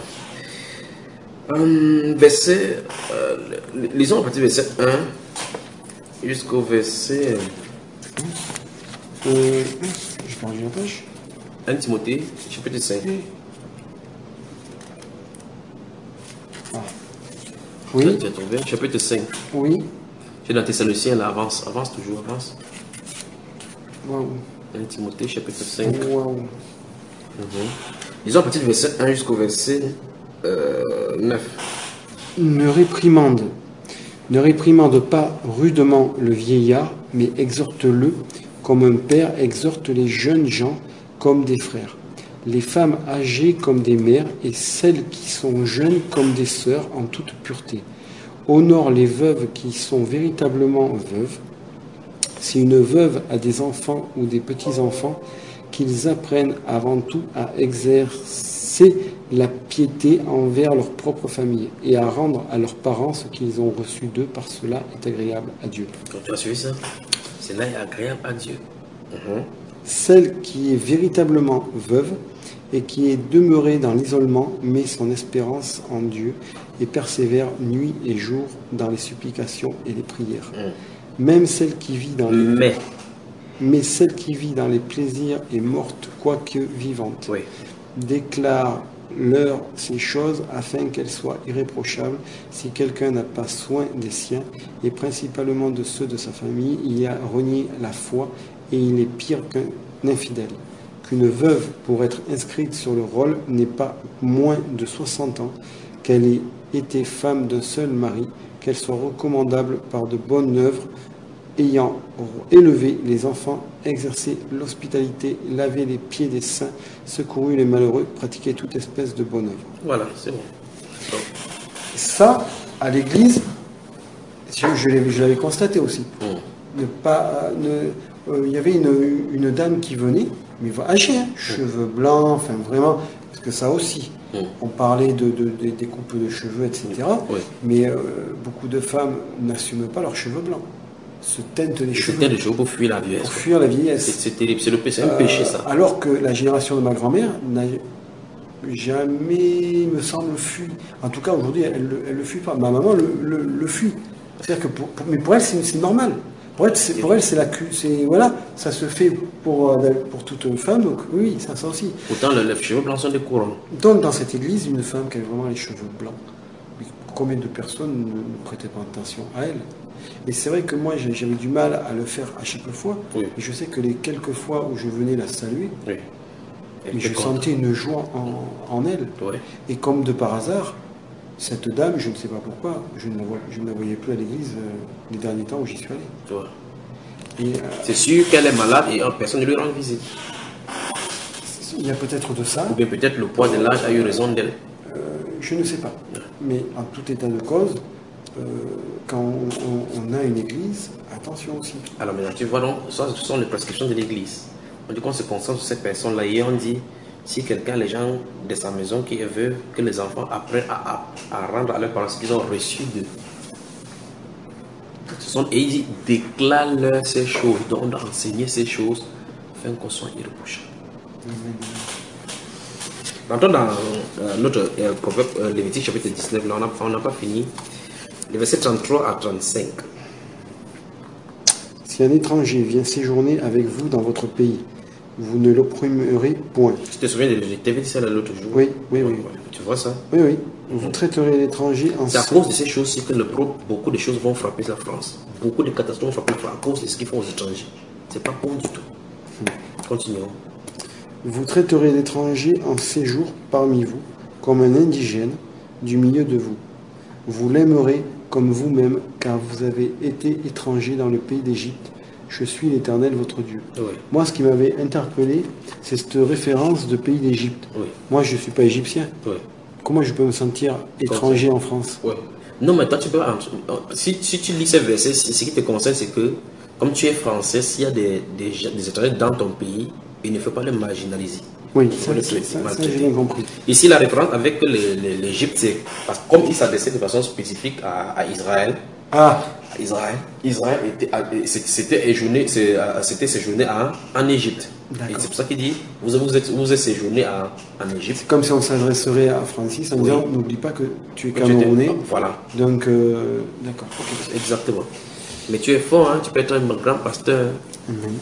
Hum, verset... Euh, lisons à partir du verset un jusqu'au verset... Euh, je prends une page. un Timothée, chapitre cinq. Ah. Oui. Tu as trouvé, chapitre cinq. Oui. Tu es dans Thessaloniciens, là, avance, avance toujours, avance. Wow. un Timothée, chapitre cinq. Wow. Mm-hmm. Disons à partir du verset un jusqu'au verset euh, neuf. Ne réprimande, ne réprimande pas rudement le vieillard, mais exhorte-le comme un père exhorte les jeunes gens comme des frères, les femmes âgées comme des mères et celles qui sont jeunes comme des sœurs en toute pureté. Honore les veuves qui sont véritablement veuves. Si une veuve a des enfants ou des petits-enfants, qu'ils apprennent avant tout à exercer la piété envers leur propre famille et à rendre à leurs parents ce qu'ils ont reçu d'eux, par cela est agréable à Dieu. Donc, tu as suivi ça? Cela est agréable à Dieu. Uh-huh. Celle qui est véritablement veuve et qui est demeurée dans l'isolement met son espérance en Dieu et persévère nuit et jour dans les supplications et les prières. Mm. Même celle qui vit dans les... Mais... Mais celle qui vit dans les plaisirs est morte, quoique vivante. Oui. Déclare-leur ces choses afin qu'elles soient irréprochables. Si quelqu'un n'a pas soin des siens, et principalement de ceux de sa famille, il y a renié la foi, et il est pire qu'un infidèle. Qu'une veuve, pour être inscrite sur le rôle, n'ait pas moins de soixante ans, qu'elle ait été femme d'un seul mari, qu'elle soit recommandable par de bonnes œuvres, ayant élevé les enfants, exercé l'hospitalité, lavé les pieds des saints, secouru les malheureux, pratiqué toute espèce de bonne œuvre. Voilà, c'est bon. Donc. Ça, à l'église, je, je l'avais constaté aussi. Mm. Ne pas, ne, euh, il y avait une, une dame qui venait, mais âgée, hein, mm. cheveux blancs, enfin vraiment, parce que ça aussi. Mm. On parlait de, de, de, des coupes de cheveux, et cetera. Oui. Mais euh, beaucoup de femmes n'assument pas leurs cheveux blancs. Se teintent les cheveux. Se teintent les cheveux pour fuir la vieillesse. Pour fuir la vieillesse. C'est terrible, c'est un euh, péché ça. Alors que la génération de ma grand-mère n'a jamais, me semble, fui. En tout cas, aujourd'hui, elle ne le fuit pas. Ma maman le, le, le fuit. C'est-à-dire que pour, pour, mais pour elle, c'est normal. Pour elle, c'est, pour elle, c'est la c'est voilà, ça se fait pour, pour toute femme, donc oui, ça, ça aussi. Pourtant, les cheveux blancs sont des courants. Donc, dans cette église, une femme qui a vraiment les cheveux blancs. Combien de personnes ne prêtaient pas attention à elle? Et c'est vrai que moi, j'avais du mal à le faire à chaque fois. Oui. Et je sais que les quelques fois où je venais la saluer, oui. et je sentais une joie en, en elle. Oui. Et comme de par hasard, cette dame, je ne sais pas pourquoi, je ne la, vois, je ne la voyais plus à l'église euh, les derniers temps où j'y suis allé. Euh, c'est sûr qu'elle est malade et personne ne lui rend visite. Il y a peut-être de ça. Ou bien peut-être le poids de l'âge a eu raison d'elle. Euh, je ne sais pas. Mais en tout état de cause, euh, quand on, on, on a une église, attention aussi. Alors maintenant, tu vois, donc, ça, ce sont les prescriptions de l'église. On dit qu'on se concentre sur ces personnes-là et on dit, si quelqu'un, les gens de sa maison qui veut que les enfants apprennent à, à, à rendre à leurs parents ce qu'ils ont reçu d'eux. Et il dit, déclare-leur ces choses, donc on doit enseigner ces choses afin qu'on soit irréprochable. Maintenant, dans euh, notre euh, proverbe euh, Lévitique chapitre dix-neuf, là, on n'a pas fini. Les versets trente-trois à trente-cinq. Si un étranger vient séjourner avec vous dans votre pays, vous ne l'opprimerez point. Tu te souviens de l'Évêque ça l'autre jour? Oui, oui, oui. Tu vois ça? Oui, oui. Vous traiterez l'étranger en... C'est à cause de ces choses-ci que le pro, beaucoup de choses vont frapper la France. Beaucoup de catastrophes vont frapper la France à cause de ce qu'ils font aux étrangers. C'est pas bon du tout. Hmm. Continuons. Vous traiterez l'étranger en séjour parmi vous, comme un indigène du milieu de vous. Vous l'aimerez comme vous-même, car vous avez été étranger dans le pays d'Égypte. Je suis l'Éternel, votre Dieu. Oui. Moi, ce qui m'avait interpellé, c'est cette référence de pays d'Égypte. Oui. Moi, je ne suis pas égyptien. Oui. Comment je peux me sentir étranger en France? Oui. Non, mais toi, tu peux... Si, si tu lis ces versets, ce qui te concerne, c'est que, comme tu es français, s'il y a des, des, des étrangers dans ton pays, il ne faut pas les marginaliser. Oui, ça, ça, ça, ça j'ai bien compris. Ici, la référence avec l'Égypte, c'est parce que comme il s'adressait de façon spécifique à, à Israël, ah. à Israël, Israël c'était séjourné, c'était séjourné en Égypte. Et c'est pour ça qu'il dit, vous, vous, êtes, vous êtes séjourné à, en Égypte. C'est comme si on s'adresserait à Francis en oui. disant, n'oublie pas que tu es Camerounais. Voilà. Donc, euh, d'accord. Okay. Exactement. Mais tu es fort, hein, tu peux être un grand pasteur. Mm-hmm.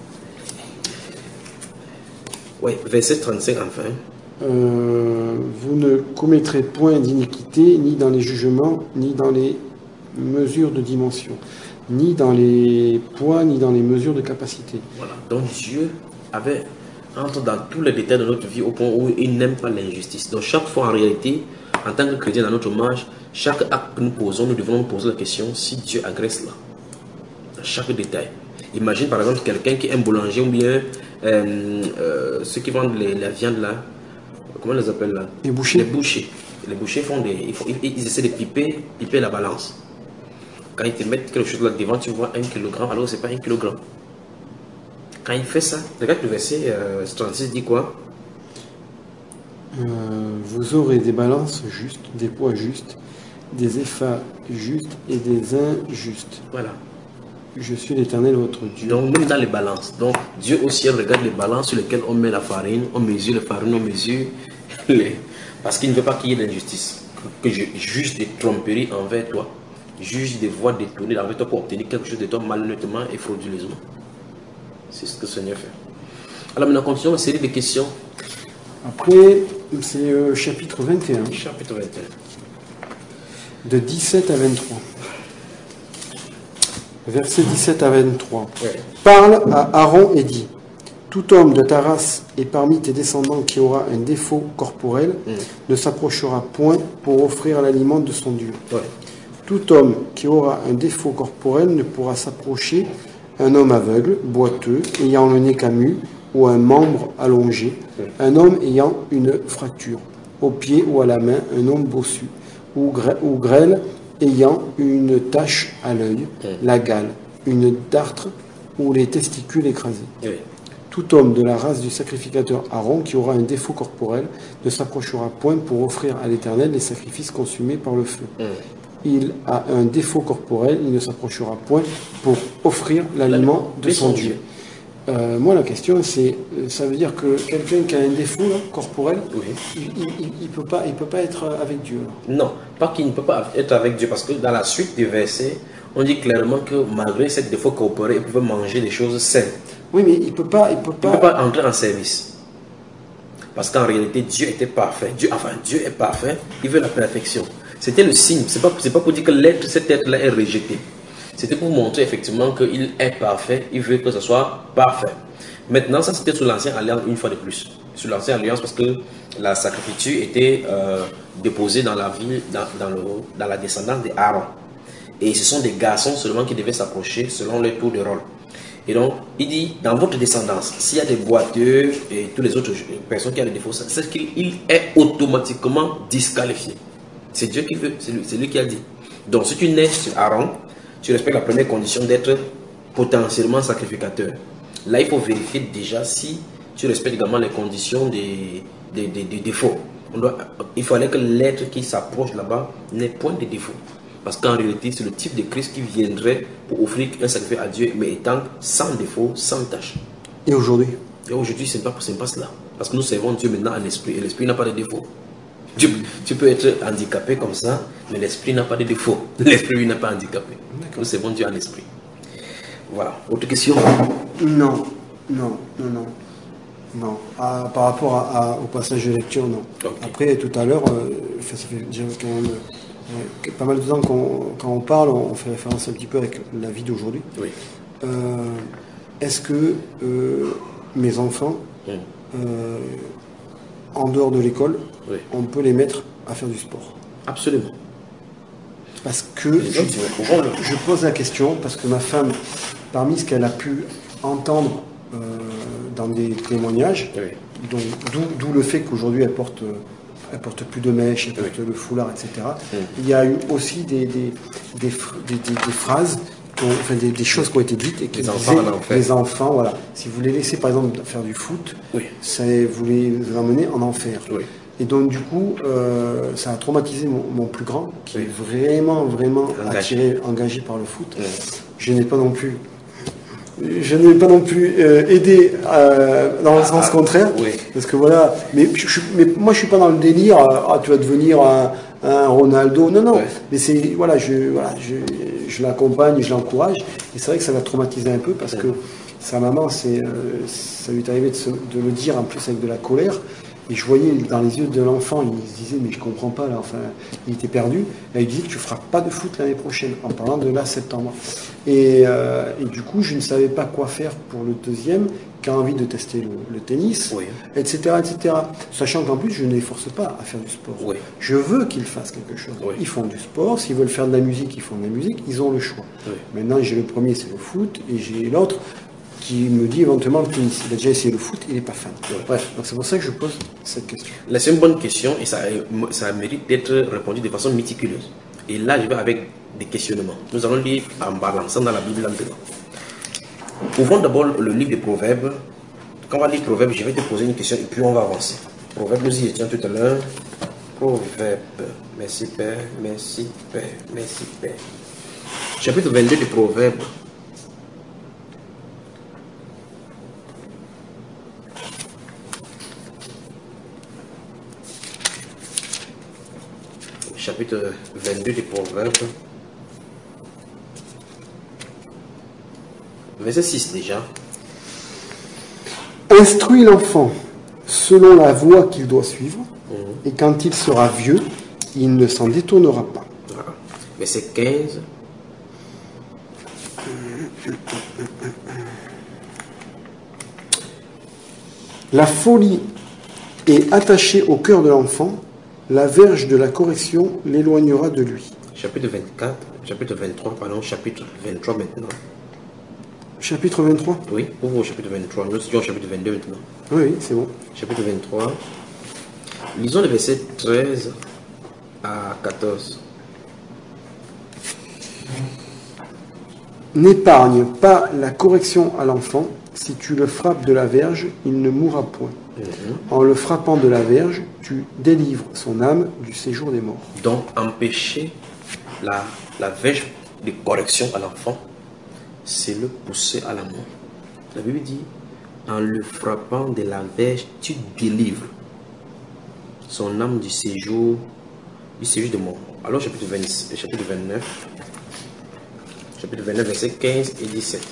Oui, verset trente-cinq enfin. Euh, vous ne commettrez point d'iniquité, ni dans les jugements, ni dans les mesures de dimension, ni dans les poids, ni dans les mesures de capacité. Voilà. Donc Dieu avait entre dans tous les détails de notre vie au point où il n'aime pas l'injustice. Donc chaque fois en réalité, en tant que chrétien dans notre marche, chaque acte que nous posons, nous devons nous poser la question si Dieu agresse là. Dans chaque détail. Imagine par exemple quelqu'un qui est un boulanger ou bien euh, euh, ceux qui vendent les, la viande là, comment on les appelle là? Les bouchers. Les bouchers. Les bouchers font des, ils, font, ils, ils essaient de piper, piper la balance. Quand ils te mettent quelque chose là devant, tu vois un kilogramme, alors c'est pas un kilogramme. Quand il fait ça, regarde le verset euh, trente-six dit quoi? euh, Vous aurez des balances justes, des poids justes, des effats justes et des injustes. Voilà. Je suis l'Éternel votre Dieu. Donc même dans les balances. Donc Dieu au ciel regarde les balances sur lesquelles on met la farine, on mesure la farine, on mesure les... Parce qu'il ne veut pas qu'il y ait d'injustice. Que je juge des tromperies envers toi. Juge des voies détournées envers toi pour obtenir quelque chose de toi malhonnêtement et frauduleusement. C'est ce que le Seigneur fait. Alors maintenant, continuons la série de questions. Après, c'est euh, chapitre vingt et un. Chapitre vingt et un. De dix-sept à vingt-trois. Versets dix-sept à vingt-trois. Ouais. Parle à Aaron et dit: tout homme de ta race et parmi tes descendants qui aura un défaut corporel mmh. ne s'approchera point pour offrir l'aliment de son Dieu. Ouais. Tout homme qui aura un défaut corporel ne pourra s'approcher. Un homme aveugle, boiteux, ayant le nez camus ou un membre allongé, mmh. un homme ayant une fracture au pied ou à la main, un homme bossu, ou, gre- ou grêle ayant une tache à l'œil, mmh. la gale, une dartre ou les testicules écrasés. Mmh. Tout homme de la race du sacrificateur Aaron qui aura un défaut corporel ne s'approchera point pour offrir à l'Éternel les sacrifices consumés par le feu. Mmh. Il a un défaut corporel, il ne s'approchera point pour offrir l'aliment de son Dieu. Dieu. Euh, moi, la question, c'est, ça veut dire que quelqu'un qui a un défaut là, corporel, oui. il ne peut pas, il peut pas être avec Dieu. Là. Non, pas qu'il ne peut pas être avec Dieu, parce que dans la suite des versets, on dit clairement que malgré ce défaut corporel, il pouvait manger des choses saines. Oui, mais il ne peut pas... Il peut pas... Il peut pas entrer en service. Parce qu'en réalité, Dieu était parfait. Dieu, enfin, Dieu est parfait, il veut la perfection. C'était le signe, ce n'est pas, pas pour dire que l'être, cet être-là est rejeté. C'était pour montrer effectivement qu'il est parfait, il veut que ce soit parfait. Maintenant, ça c'était sous l'ancienne alliance une fois de plus. Sous l'ancienne alliance parce que la sacrificature était euh, déposée dans la ville, dans, dans, le, dans la descendance d'Aaron. Et ce sont des garçons seulement qui devaient s'approcher selon leur tour de rôle. Et donc, il dit, dans votre descendance, s'il y a des boiteux et toutes les autres personnes qui ont des défauts, c'est qu'il est automatiquement disqualifié. C'est Dieu qui veut, c'est lui, c'est lui qui a dit. Donc, si tu nais sur Aaron, tu respectes la première condition d'être potentiellement sacrificateur. Là, il faut vérifier déjà si tu respectes également les conditions des, des, des, des défauts. On doit, il fallait que l'être qui s'approche là-bas n'ait point de défauts. Parce qu'en réalité, c'est le type de Christ qui viendrait pour offrir un sacrifice à Dieu, mais étant sans défaut, sans tâche. Et aujourd'hui Et aujourd'hui, ce n'est pas, pas cela. Parce que nous servons Dieu maintenant en esprit, et l'esprit n'a pas de défaut. Tu, tu peux être handicapé comme ça, mais l'esprit n'a pas de défaut. L'esprit n'a pas handicapé. Nous servons Dieu en esprit. Voilà. Autre question? Non, non, non, non. Non. À, par rapport à, à, au passage de lecture, non. Okay. Après, tout à l'heure, euh, ça fait déjà quand même euh, pas mal de temps qu'on, quand on parle, on fait référence un petit peu avec la vie d'aujourd'hui. Oui. Euh, est-ce que euh, mes enfants, mm. euh, en dehors de l'école, oui. on peut les mettre à faire du sport? Absolument. Parce que je, je pose la question, parce que ma femme, parmi ce qu'elle a pu entendre euh, dans des témoignages, oui. donc, d'où, d'où le fait qu'aujourd'hui elle porte, elle porte plus de mèches, elle porte oui. le foulard, et cetera. Oui. Il y a eu aussi des, des, des, des, des, des phrases enfin des, des choses qui ont été dites et qui les disaient, enfants, en enfer. les enfants, voilà. Si vous les laissez par exemple faire du foot, oui. ça vous les emmenez en enfer. Oui. Et donc du coup, euh, ça a traumatisé mon, mon plus grand, qui oui. est vraiment, vraiment engagé, attiré, engagé par le foot. Oui. Je n'ai pas non plus, je n'ai pas non plus euh, aidé euh, dans le ah, sens contraire, oui. parce que voilà. Mais, je, mais moi, je suis pas dans le délire. Ah, tu vas devenir un, un Ronaldo. Non, non. Oui. Mais c'est voilà, je, voilà, je, je l'accompagne, je l'encourage. Et c'est vrai que ça l'a traumatisé un peu parce oui. que sa maman, c'est, euh, ça lui est arrivé de, se, de le dire en plus avec de la colère. Et je voyais dans les yeux de l'enfant, il se disait, mais je comprends pas, là, enfin, il était perdu. Là, il disait que tu feras pas de foot l'année prochaine, en parlant de là, septembre. Et, euh, et du coup, je ne savais pas quoi faire pour le deuxième, qui a envie de tester le, le tennis, oui. et cetera, et cetera. Sachant qu'en plus, je ne les force pas à faire du sport. Oui. Je veux qu'ils fassent quelque chose. Oui. Ils font du sport, s'ils veulent faire de la musique, ils font de la musique, ils ont le choix. Oui. Maintenant, j'ai le premier, c'est le foot, et j'ai l'autre, qui me dit éventuellement le tennis. Il a déjà essayé le foot, il n'est pas fan. Ouais. Bref, donc c'est pour ça que je pose cette question. Là, c'est une bonne question et ça, ça mérite d'être répondu de façon méticuleuse. Et là, je vais avec des questionnements. Nous allons lire en balançant dans la Bible maintenant. Ouvrons d'abord le livre des Proverbes. Quand on va lire Proverbes, je vais te poser une question et puis on va avancer. Proverbes, nous y étions tout à l'heure. Proverbes. Merci Père, merci Père, merci Père. Chapitre vingt-deux des Proverbes. Chapitre vingt-deux des Proverbes. Verset six déjà. Instruis l'enfant selon la voie qu'il doit suivre, mmh. et quand il sera vieux, il ne s'en détournera pas. Voilà. Verset quinze. La folie est attachée au cœur de l'enfant. La verge de la correction l'éloignera de lui. Chapitre vingt-quatre, chapitre vingt-trois, pardon, chapitre vingt-trois maintenant. Chapitre vingt-trois? Oui, ouvre au chapitre vingt-trois. Nous sommes au chapitre vingt-deux maintenant. Oui, oui, c'est bon. Chapitre vingt-trois. Lisons les versets treize à quatorze. N'épargne pas la correction à l'enfant. Si tu le frappes de la verge, il ne mourra point. Mmh. En le frappant de la verge, tu délivres son âme du séjour des morts. Donc, empêcher la, la verge de correction à l'enfant, c'est le pousser à la mort. La Bible dit, en le frappant de la verge, tu délivres son âme du séjour, du séjour des morts. Alors, chapitre, vingt, chapitre vingt-neuf, chapitre vingt-neuf, versets quinze et dix-sept.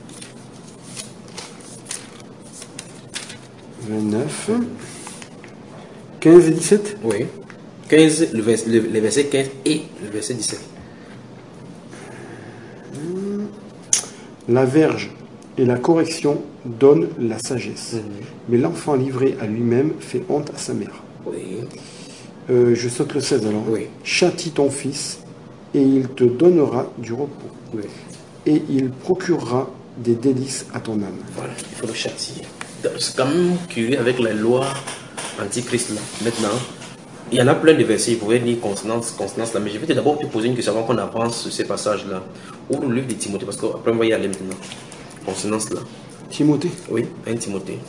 vingt-neuf, quinze et dix-sept. Oui. quinze, le, vers, le, le verset quinze et le verset dix-sept. La verge et la correction donnent la sagesse, mm-hmm. mais l'enfant livré à lui-même fait honte à sa mère. Oui. Euh, je saute le seize alors. Oui. Châtie ton fils et il te donnera du repos. Oui. Et il procurera des délices à ton âme. Voilà, il faut le châtier. C'est quand même curieux avec la loi antichrist là. Maintenant, il y en a plein de versets, il pourrait dire consonance, consonance là, mais je vais d'abord te poser une question avant qu'on avance sur ces passages là. Ouvre le livre de Timothée, parce qu'après on va y aller maintenant. Consonance là. Timothée? Oui, un Timothée.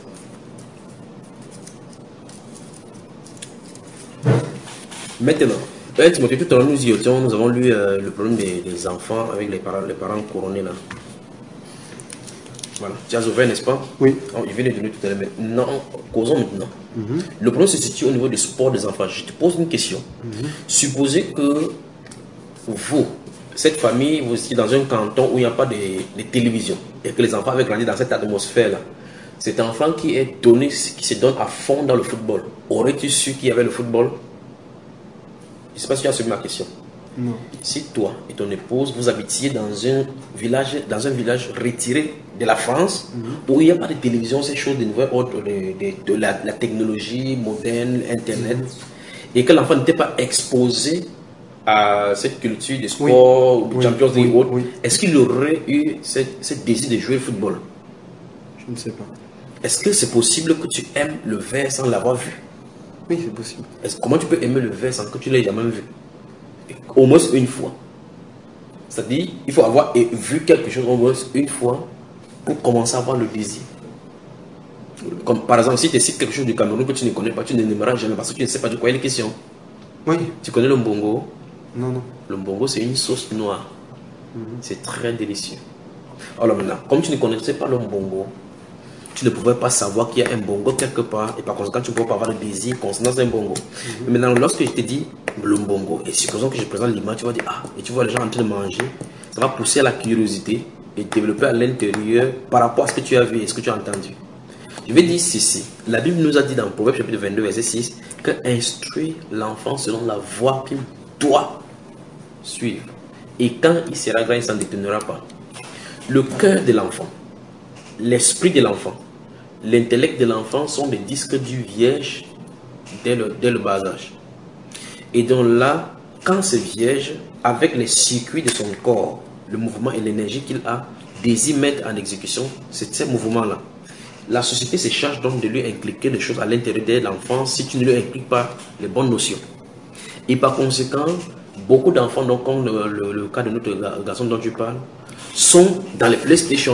Maintenant, un Timothée, tout à l'heure nous y étions, nous avons lu euh, le problème des, des enfants avec les parents, les parents couronnés là. Voilà, tu as ouvert, n'est-ce pas? Oui. Oh, il vient de donner tout à l'heure. Maintenant, causons maintenant. Mm-hmm. Le problème se situe au niveau du sport des enfants. Je te pose une question. Mm-hmm. Supposez que vous, cette famille, vous étiez dans un canton où il n'y a pas de, de télévision et que les enfants avaient grandi dans cette atmosphère-là. Cet enfant qui est donné, qui se donne à fond dans le football, aurais-tu su qu'il y avait le football? Je ne sais pas si tu as suivi ma question. Non. Si toi et ton épouse vous habitiez dans un village, dans un village retiré de la France, mm-hmm. où il n'y a pas de télévision, ces choses de nouvelles, autres, de, de, de la, la technologie moderne, Internet, mm-hmm. et que l'enfant n'était pas exposé à cette culture de sport, oui. de oui. Champions League, oui. oui. est-ce qu'il aurait eu ce désir de jouer au football? Je ne sais pas. Est-ce que c'est possible que tu aimes le verre sans l'avoir vu? Oui, c'est possible. Comment tu peux aimer le verre sans que tu l'aies jamais vu? Au moins une fois. C'est-à-dire, il faut avoir vu quelque chose au moins une fois pour commencer à avoir le désir. Comme par exemple, si tu cites quelque chose du Cameroun que tu ne connais pas, tu ne l'aimeras jamais parce que tu ne sais pas de quoi il est question. Oui. Tu connais le mbongo? Non, non. Le mbongo, c'est une sauce noire. Mm-hmm. C'est très délicieux. Alors maintenant, comme tu ne connaissais pas le mbongo, tu ne pouvais pas savoir qu'il y a un bongo quelque part et par conséquent tu ne pouvais pas avoir le désir concernant un bongo. Mm-hmm. Maintenant, lorsque je te dis le bongo, et supposons que je présente l'image, tu vas dire ah, et tu vois les gens en train de manger, ça va pousser à la curiosité et développer à l'intérieur par rapport à ce que tu as vu et ce que tu as entendu. Je vais dire ceci, la Bible nous a dit dans Proverbe chapitre vingt-deux verset six que instruire l'enfant selon la voie qu'il doit suivre et quand il sera grand il ne s'en détournera pas. Le cœur de l'enfant, l'esprit de l'enfant, l'intellect de l'enfant sont des disques durs vierges dès le, dès le bas âge. Et donc là, quand ce vierge, avec les circuits de son corps, le mouvement et l'énergie qu'il a, désire mettre en exécution ces mouvements-là. La société se charge donc de lui impliquer des choses à l'intérieur de l'enfant si tu ne lui impliques pas les bonnes notions. Et par conséquent, beaucoup d'enfants, donc comme le, le, le cas de notre garçon dont tu parles, sont dans les PlayStation,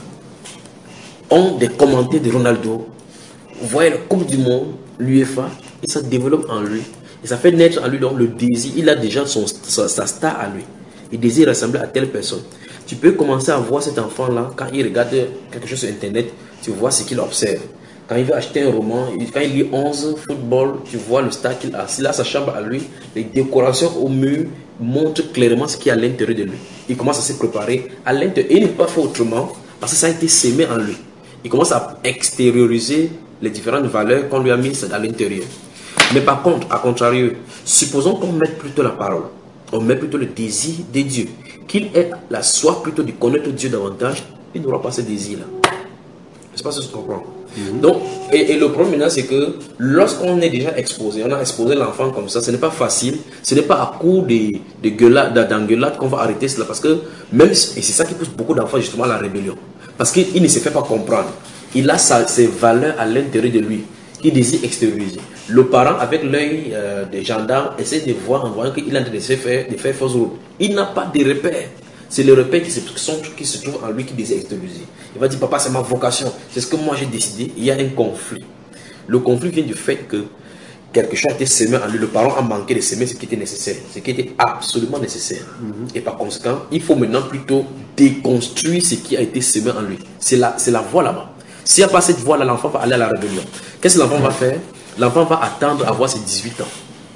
ont des commentaires de Ronaldo, voient la Coupe du Monde, l'UEFA, et ça développe en lui. Et ça fait naître en lui donc le désir. Il a déjà son, sa, sa star à lui. Il désire ressembler à telle personne. Tu peux commencer à voir cet enfant-là, quand il regarde quelque chose sur Internet, tu vois ce qu'il observe. Quand il veut acheter un roman, quand il lit onze football, tu vois le star qu'il a. S'il a sa chambre à lui, les décorations au mur montrent clairement ce qu'il y a à l'intérieur de lui. Il commence à se préparer à l'intérieur. Et il n'est pas fait autrement parce que ça a été sémé en lui. Il commence à extérioriser les différentes valeurs qu'on lui a mises à l'intérieur. Mais par contre, à contrario, supposons qu'on mette plutôt la parole, on met plutôt le désir de Dieu, qu'il ait la soif plutôt de connaître Dieu davantage, il n'aura pas ce désir-là. Je ne sais pas si tu comprends. Mm-hmm. Donc, et, et le problème maintenant, c'est que lorsqu'on est déjà exposé, on a exposé l'enfant comme ça, ce n'est pas facile, ce n'est pas à coup de, de gueulade, d'engueulade qu'on va arrêter cela, parce que même, et c'est ça qui pousse beaucoup d'enfants justement à la rébellion, parce qu'il ne se fait pas comprendre. Il a sa, ses valeurs à l'intérieur de lui, qu'il désire extérioriser. Le parent, avec l'œil euh, des gendarmes, essaie de voir en voyant qu'il est en train de se faire, de faire fausse route. Il n'a pas de repères. C'est les repères qui se, sont, qui se trouvent en lui qui désire extérioriser. Il va dire, papa, c'est ma vocation, c'est ce que moi j'ai décidé. Il y a un conflit. Le conflit vient du fait que quelque chose a été semé en lui. Le parent a manqué de semer ce qui était nécessaire, ce qui était absolument nécessaire. Mm-hmm. Et par conséquent, il faut maintenant plutôt déconstruire ce qui a été semé en lui. C'est la, c'est la voie là-bas. S'il n'y a pas cette voie-là, l'enfant va aller à la rébellion. Qu'est-ce que l'enfant va faire? L'enfant va attendre à avoir ses dix-huit ans.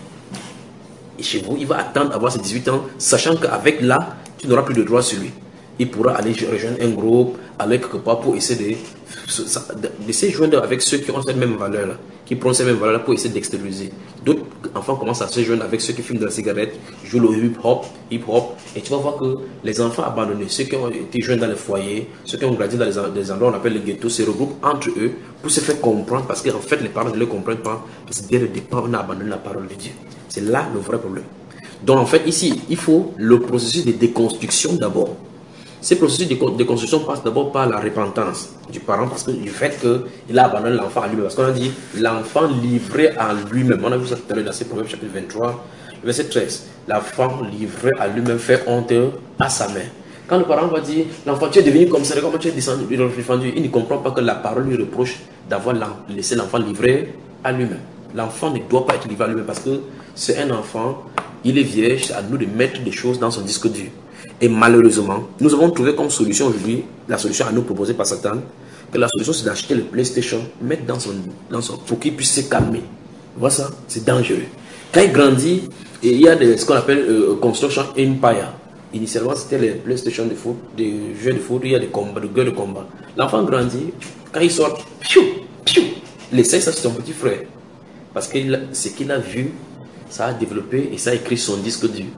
Et chez vous, il va attendre à avoir ses dix-huit ans, sachant qu'avec là, tu n'auras plus de droit sur lui. Il pourra aller rejoindre un groupe, aller quelque part pour essayer de, de se joindre avec ceux qui ont cette même valeur-là, qui prennent cette même valeur-là pour essayer d'extérioriser. D'autres enfants commencent à se joindre avec ceux qui fument de la cigarette, jouent le hip-hop, hip-hop, et tu vas voir que les enfants abandonnés, ceux qui ont été joints dans les foyers, ceux qui ont grandi dans les, les endroits qu'on appelle les ghettos, se regroupent entre eux pour se faire comprendre, parce qu'en fait les parents ne le comprennent pas, parce que dès le départ on a abandonné la parole de Dieu. C'est là le vrai problème. Donc en fait ici, il faut le processus de déconstruction d'abord. Ce processus de déconstruction passe d'abord par la repentance du parent, parce que du fait qu'il a abandonné l'enfant à lui-même. Parce qu'on a dit l'enfant livré à lui-même. On a vu ça tout à l'heure dans ce Proverbe chapitre vingt-trois, verset treize. L'enfant livré à lui-même fait honte à sa mère. Quand le parent va dire l'enfant, tu es devenu comme ça, comment tu es descendu, défendu, il ne comprend pas que la parole lui reproche d'avoir laissé l'enfant livré à lui-même. L'enfant ne doit pas être livré à lui-même parce que c'est un enfant, il est vierge, c'est à nous de mettre des choses dans son disque dur. Et malheureusement, nous avons trouvé comme solution aujourd'hui, la solution à nous proposer par Satan, que la solution c'est d'acheter le PlayStation, mettre dans son, dans son pour qu'il puisse se calmer. Voilà ça, c'est dangereux. Quand il grandit, il y a des, ce qu'on appelle euh, Construction Empire. Initialement, c'était les PlayStation de foot, des jeux de foot, il y a des combats, des gueules de combat. L'enfant grandit, quand il sort, piou, piou, il essaie ça sur son petit frère. Parce que ce qu'il a vu, ça a développé et ça a écrit son disque dur.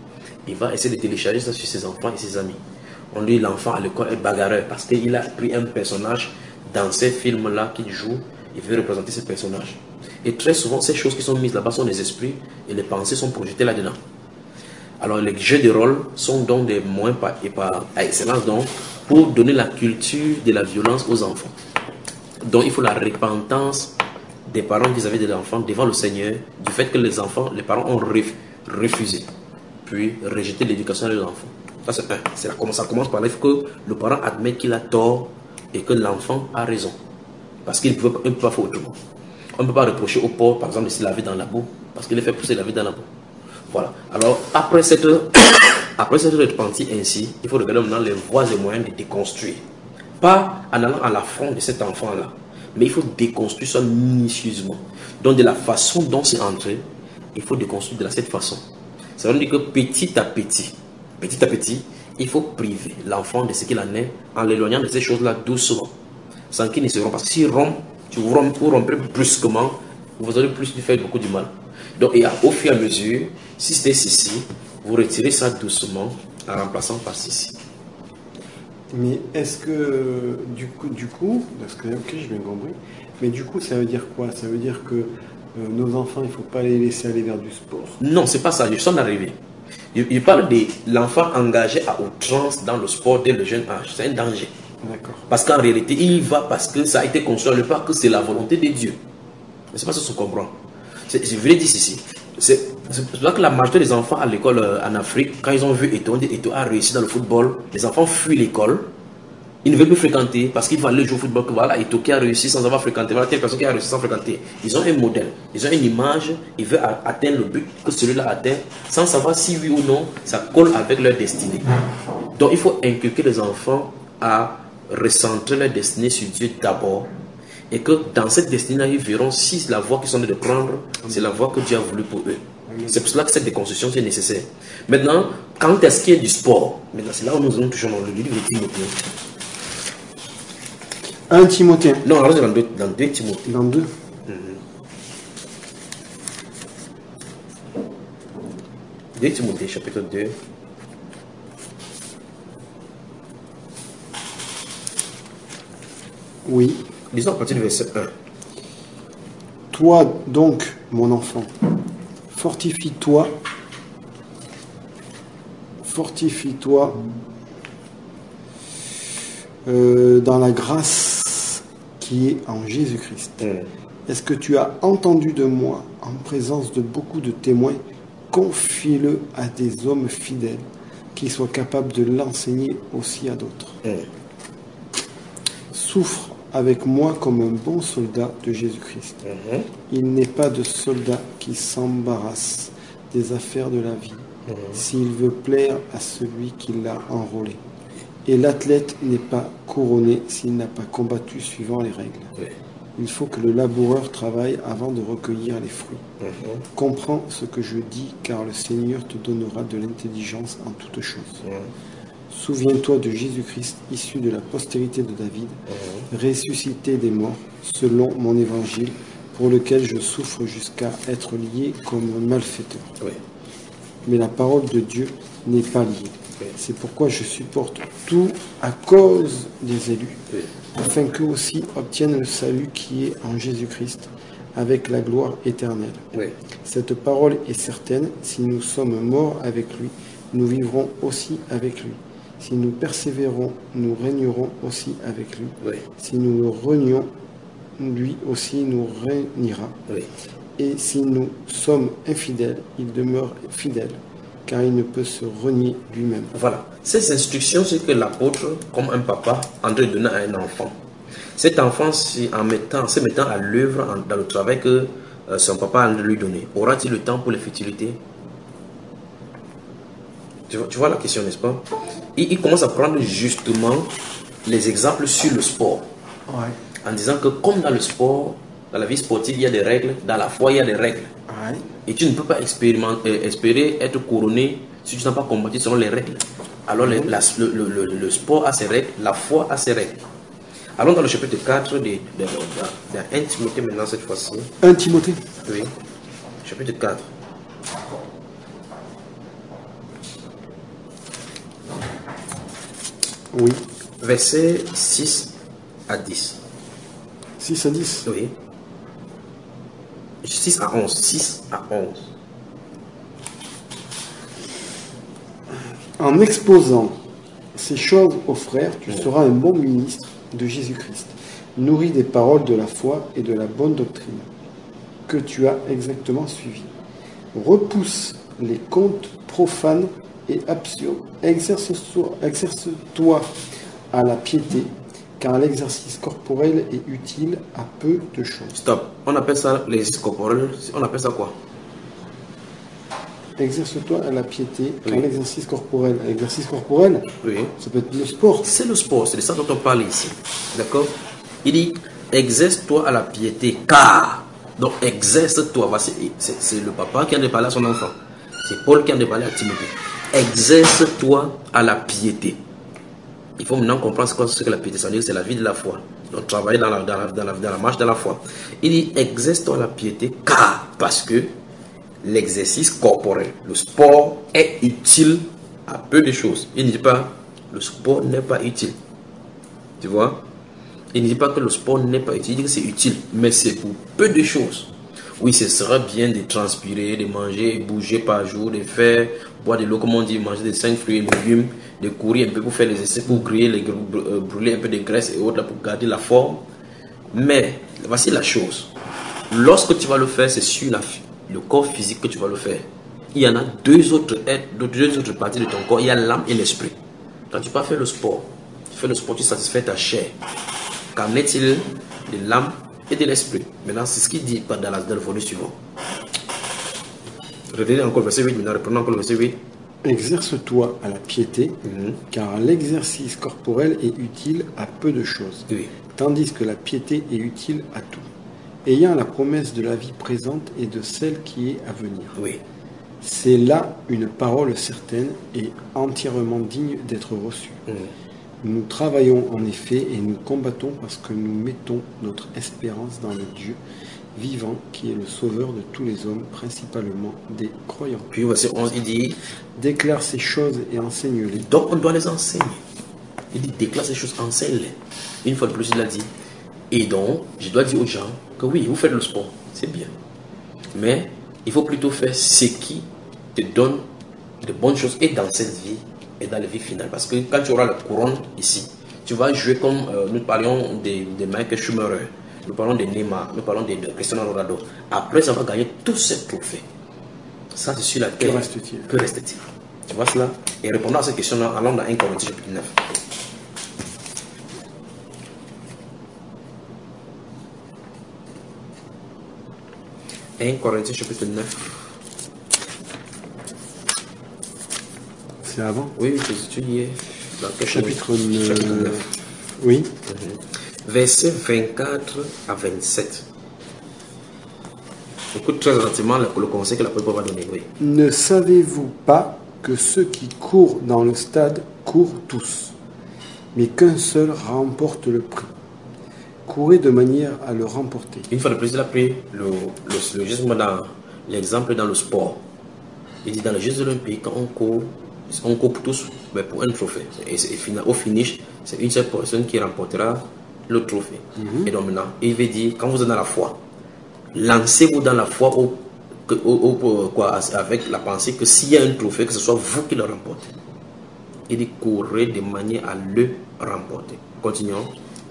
Il va essayer de télécharger ça sur ses enfants et ses amis. On dit l'enfant à l'école est bagarreur parce qu'il a pris un personnage dans ces films-là qu'il joue, il veut représenter ce personnage. Et très souvent, ces choses qui sont mises là-bas sont des esprits et les pensées sont projetées là-dedans. Alors les jeux de rôle sont donc des moyens par, et par excellence donc, pour donner la culture de la violence aux enfants. Donc il faut la repentance des parents vis-à-vis des enfants devant le Seigneur du fait que les enfants, les parents ont refusé puis rejeter l'éducation de l'enfant. Ça, c'est un. C'est là, ça commence par là. Il faut que le parent admette qu'il a tort et que l'enfant a raison. Parce qu'il ne peut, peut pas faire autrement. On ne peut pas reprocher au porc, par exemple, de se laver dans la boue, parce qu'il est fait pour se laver dans la boue. Voilà. Alors, après cette, après cette repenti ainsi, il faut regarder maintenant les voies et moyens de déconstruire. Pas en allant à la fond de cet enfant-là, mais il faut déconstruire ça minutieusement. Donc, de la façon dont c'est entré, il faut déconstruire de cette façon. Ça veut dire que petit à petit, petit à petit, il faut priver l'enfant de ce qu'il en est en l'éloignant de ces choses-là doucement, sans qu'il ne se rompe. Parce que s'il rompt, si vous rompez, vous rompez brusquement, vous aurez plus de faire beaucoup de mal. Donc, et au fur et à mesure, si c'était ceci, vous retirez ça doucement en remplaçant par ceci. Mais est-ce que, du coup, du coup, parce que, ok, j'ai bien compris, mais du coup, ça veut dire quoi? Ça veut dire que euh, nos enfants, il ne faut pas les laisser aller vers du sport? Non, c'est pas ça, je suis en arrivé. Il, il parle de l'enfant engagé à outrance dans le sport dès le jeune âge. C'est un danger. Parce qu'en réalité, il va parce que ça a été construit le pas que c'est la volonté de Dieu. Mais c'est pas ça que je comprends. Je voulais dire ceci. C'est pour ça que la majorité des enfants à l'école euh, en Afrique, quand ils ont vu Eto'o, Eto'o a réussi dans le football, les enfants fuient l'école. Ils ne veulent plus fréquenter parce qu'ils vont aller jouer au football. Que voilà, Eto'o qui a réussi sans avoir fréquenté. Voilà, telle personne qui a réussi sans fréquenter. Ils ont un modèle, ils ont une image, ils veulent atteindre le but que celui-là atteint sans savoir si oui ou non ça colle avec leur destinée. Donc il faut inculquer les enfants à recentrer leur destinée sur Dieu d'abord, et que dans cette destinée ils verront si la voie qu'ils sont en train de prendre c'est la voie que Dieu a voulu pour eux. C'est pour cela que cette déconstruction est nécessaire. Maintenant, quand est-ce qu'il y a du sport? Maintenant, c'est là où nous allons toujours dans le livre de Timothée. un Timothée. Non, alors dans deux, dans deux Timothée. Dans deux. Mm-hmm. deux Timothée, chapitre deux. Oui. Lisons à partir du verset un. Toi donc, mon enfant, fortifie-toi, fortifie-toi euh, dans la grâce qui est en Jésus-Christ. Mm. Est-ce que tu as entendu de moi en présence de beaucoup de témoins? Confie-le à des hommes fidèles qui soient capables de l'enseigner aussi à d'autres. Mm. Souffre avec moi comme un bon soldat de Jésus-Christ. Mm-hmm. Il n'est pas de soldat qui s'embarrasse des affaires de la vie, mm-hmm. s'il veut plaire à celui qui l'a enrôlé. Et l'athlète n'est pas couronné s'il n'a pas combattu suivant les règles. Oui. Il faut que le laboureur travaille avant de recueillir les fruits. Mm-hmm. Comprends ce que je dis, car le Seigneur te donnera de l'intelligence en toutes choses. Mm-hmm. Souviens-toi de Jésus-Christ, issu de la postérité de David, mmh. ressuscité des morts, selon mon évangile, pour lequel je souffre jusqu'à être lié comme un malfaiteur. Oui. Mais la parole de Dieu n'est pas liée. Oui. C'est pourquoi je supporte tout à cause des élus, oui. afin qu'eux aussi obtiennent le salut qui est en Jésus-Christ, avec la gloire éternelle. Oui. Cette parole est certaine, si nous sommes morts avec lui, nous vivrons aussi avec lui. Si nous persévérons, nous régnerons aussi avec lui. Oui. Si nous le renions, lui aussi nous régnera. Oui. Et si nous sommes infidèles, il demeure fidèle, car il ne peut se renier lui-même. Voilà. Ces instructions, c'est que l'apôtre, comme un papa, en train de donner à un enfant. Cet enfant, en mettant, se mettant à l'œuvre dans le travail que euh, son papa a lui donné, aura-t-il le temps pour les futilités? Tu vois, tu vois la question, n'est-ce pas? il, il commence à prendre justement les exemples sur le sport. Ouais. En disant que comme dans le sport, dans la vie sportive, il y a des règles, dans la foi, il y a des règles. Ouais. Et tu ne peux pas expérimenter, espérer être couronné si tu n'as pas combattu selon les règles. Alors ouais. le, la, le, le, le sport a ses règles, la foi a ses règles. Allons dans le chapitre quatre de, de, de, de, de un Timothée maintenant cette fois-ci. un Timothée. Oui. Chapitre quatre. Oui. Versets six à dix. six à dix? Oui. six à onze. six à onze. En exposant ces choses aux frères, tu seras un bon ministre de Jésus-Christ, nourri des paroles de la foi et de la bonne doctrine que tu as exactement suivies. Repousse les contes profanes et absurde. Exerce-toi exerce-toi à la piété, car l'exercice corporel est utile à peu de choses. Stop. On appelle ça l'exercice corporel. On appelle ça quoi? Exerce-toi à la piété, car oui. l'exercice corporel. L'exercice corporel, oui. ça peut être le sport. C'est le sport, c'est de ça dont on parle ici. D'accord? Il dit, exerce-toi à la piété, car. Donc, exerce-toi. C'est le papa qui a de parler à son enfant. C'est Paul qui a de parler à Timothée. Exerce-toi à la piété. Il faut maintenant comprendre ce que la piété, c'est la vie de la foi. Donc, travailler dans la, dans la, dans la, dans la marche de la foi. Il dit, exerce-toi à la piété, car, parce que l'exercice corporel, le sport est utile à peu de choses. Il ne dit pas, le sport n'est pas utile. Tu vois? Il ne dit pas que le sport n'est pas utile, il dit que c'est utile, mais c'est pour peu de choses. Oui, ce serait bien de transpirer, de manger, bouger par jour, de faire, boire de l'eau, comme on dit, manger des cinq fruits et légumes, de courir un peu pour faire les essais, pour griller, les, brûler un peu de graisse et autres là, pour garder la forme. Mais, voici la chose. Lorsque tu vas le faire, c'est sur la, le corps physique que tu vas le faire. Il y en a deux autres, deux autres parties de ton corps. Il y a l'âme et l'esprit. Quand tu vas faire le sport, tu fais le sport, tu satisfais ta chair. Qu'en est-il de l'âme et de l'esprit? Maintenant, c'est ce qu'il dit dans, la, dans le volume suivant. Retenez encore le verset huit, maintenant reprenons encore le verset huit. Exerce-toi à la piété, mm-hmm. car l'exercice corporel est utile à peu de choses, oui. tandis que la piété est utile à tout, ayant la promesse de la vie présente et de celle qui est à venir. Oui. C'est là une parole certaine et entièrement digne d'être reçue. Mm. Nous travaillons en effet et nous combattons parce que nous mettons notre espérance dans le Dieu vivant qui est le sauveur de tous les hommes, principalement des croyants. Puis verset onze, il dit, déclare ces choses et enseigne-les. Donc on doit les enseigner. Il dit, déclare ces choses, enseigne-les. Une fois de plus, il a dit, et donc, je dois dire aux gens que oui, vous faites le sport, c'est bien. Mais il faut plutôt faire ce qui te donne de bonnes choses et dans cette vie et dans la vie finale. Parce que quand tu auras la couronne ici, tu vas jouer comme euh, nous parlions de, de Michael Schumacher, nous parlons de Neymar, nous parlons de, de Cristiano Ronaldo. Après, ça va gagner tous ces trophées. Ça, c'est sur la terre. Que reste-t-il? Que reste-t-il? Tu vois cela? Et répondant à cette question-là, allons dans un Corinthiens chapitre neuf. un Corinthiens chapitre neuf. C'est avant? Oui, tu y es. Chapitre neuf. Oui. Mm-hmm. Versets vingt-quatre à vingt-sept. Écoute très attentivement le conseil que la Bible va donner. Oui. Ne savez-vous pas que ceux qui courent dans le stade courent tous, mais qu'un seul remporte le prix? Courez de manière à le remporter. Une fois de plus, il a pris le, le, le geste dans l'exemple dans le sport. Il dit dans les Jeux olympiques, quand on court, on court tous mais pour un trophée. Et, et au finish, c'est une seule personne qui remportera le trophée. Mm-hmm. Et donc maintenant, il veut dire, quand vous êtes dans la foi, lancez-vous dans la foi au, au, au, quoi, avec la pensée que s'il y a un trophée, que ce soit vous qui le remportez. Il dit, courez de manière à le remporter. Continuons.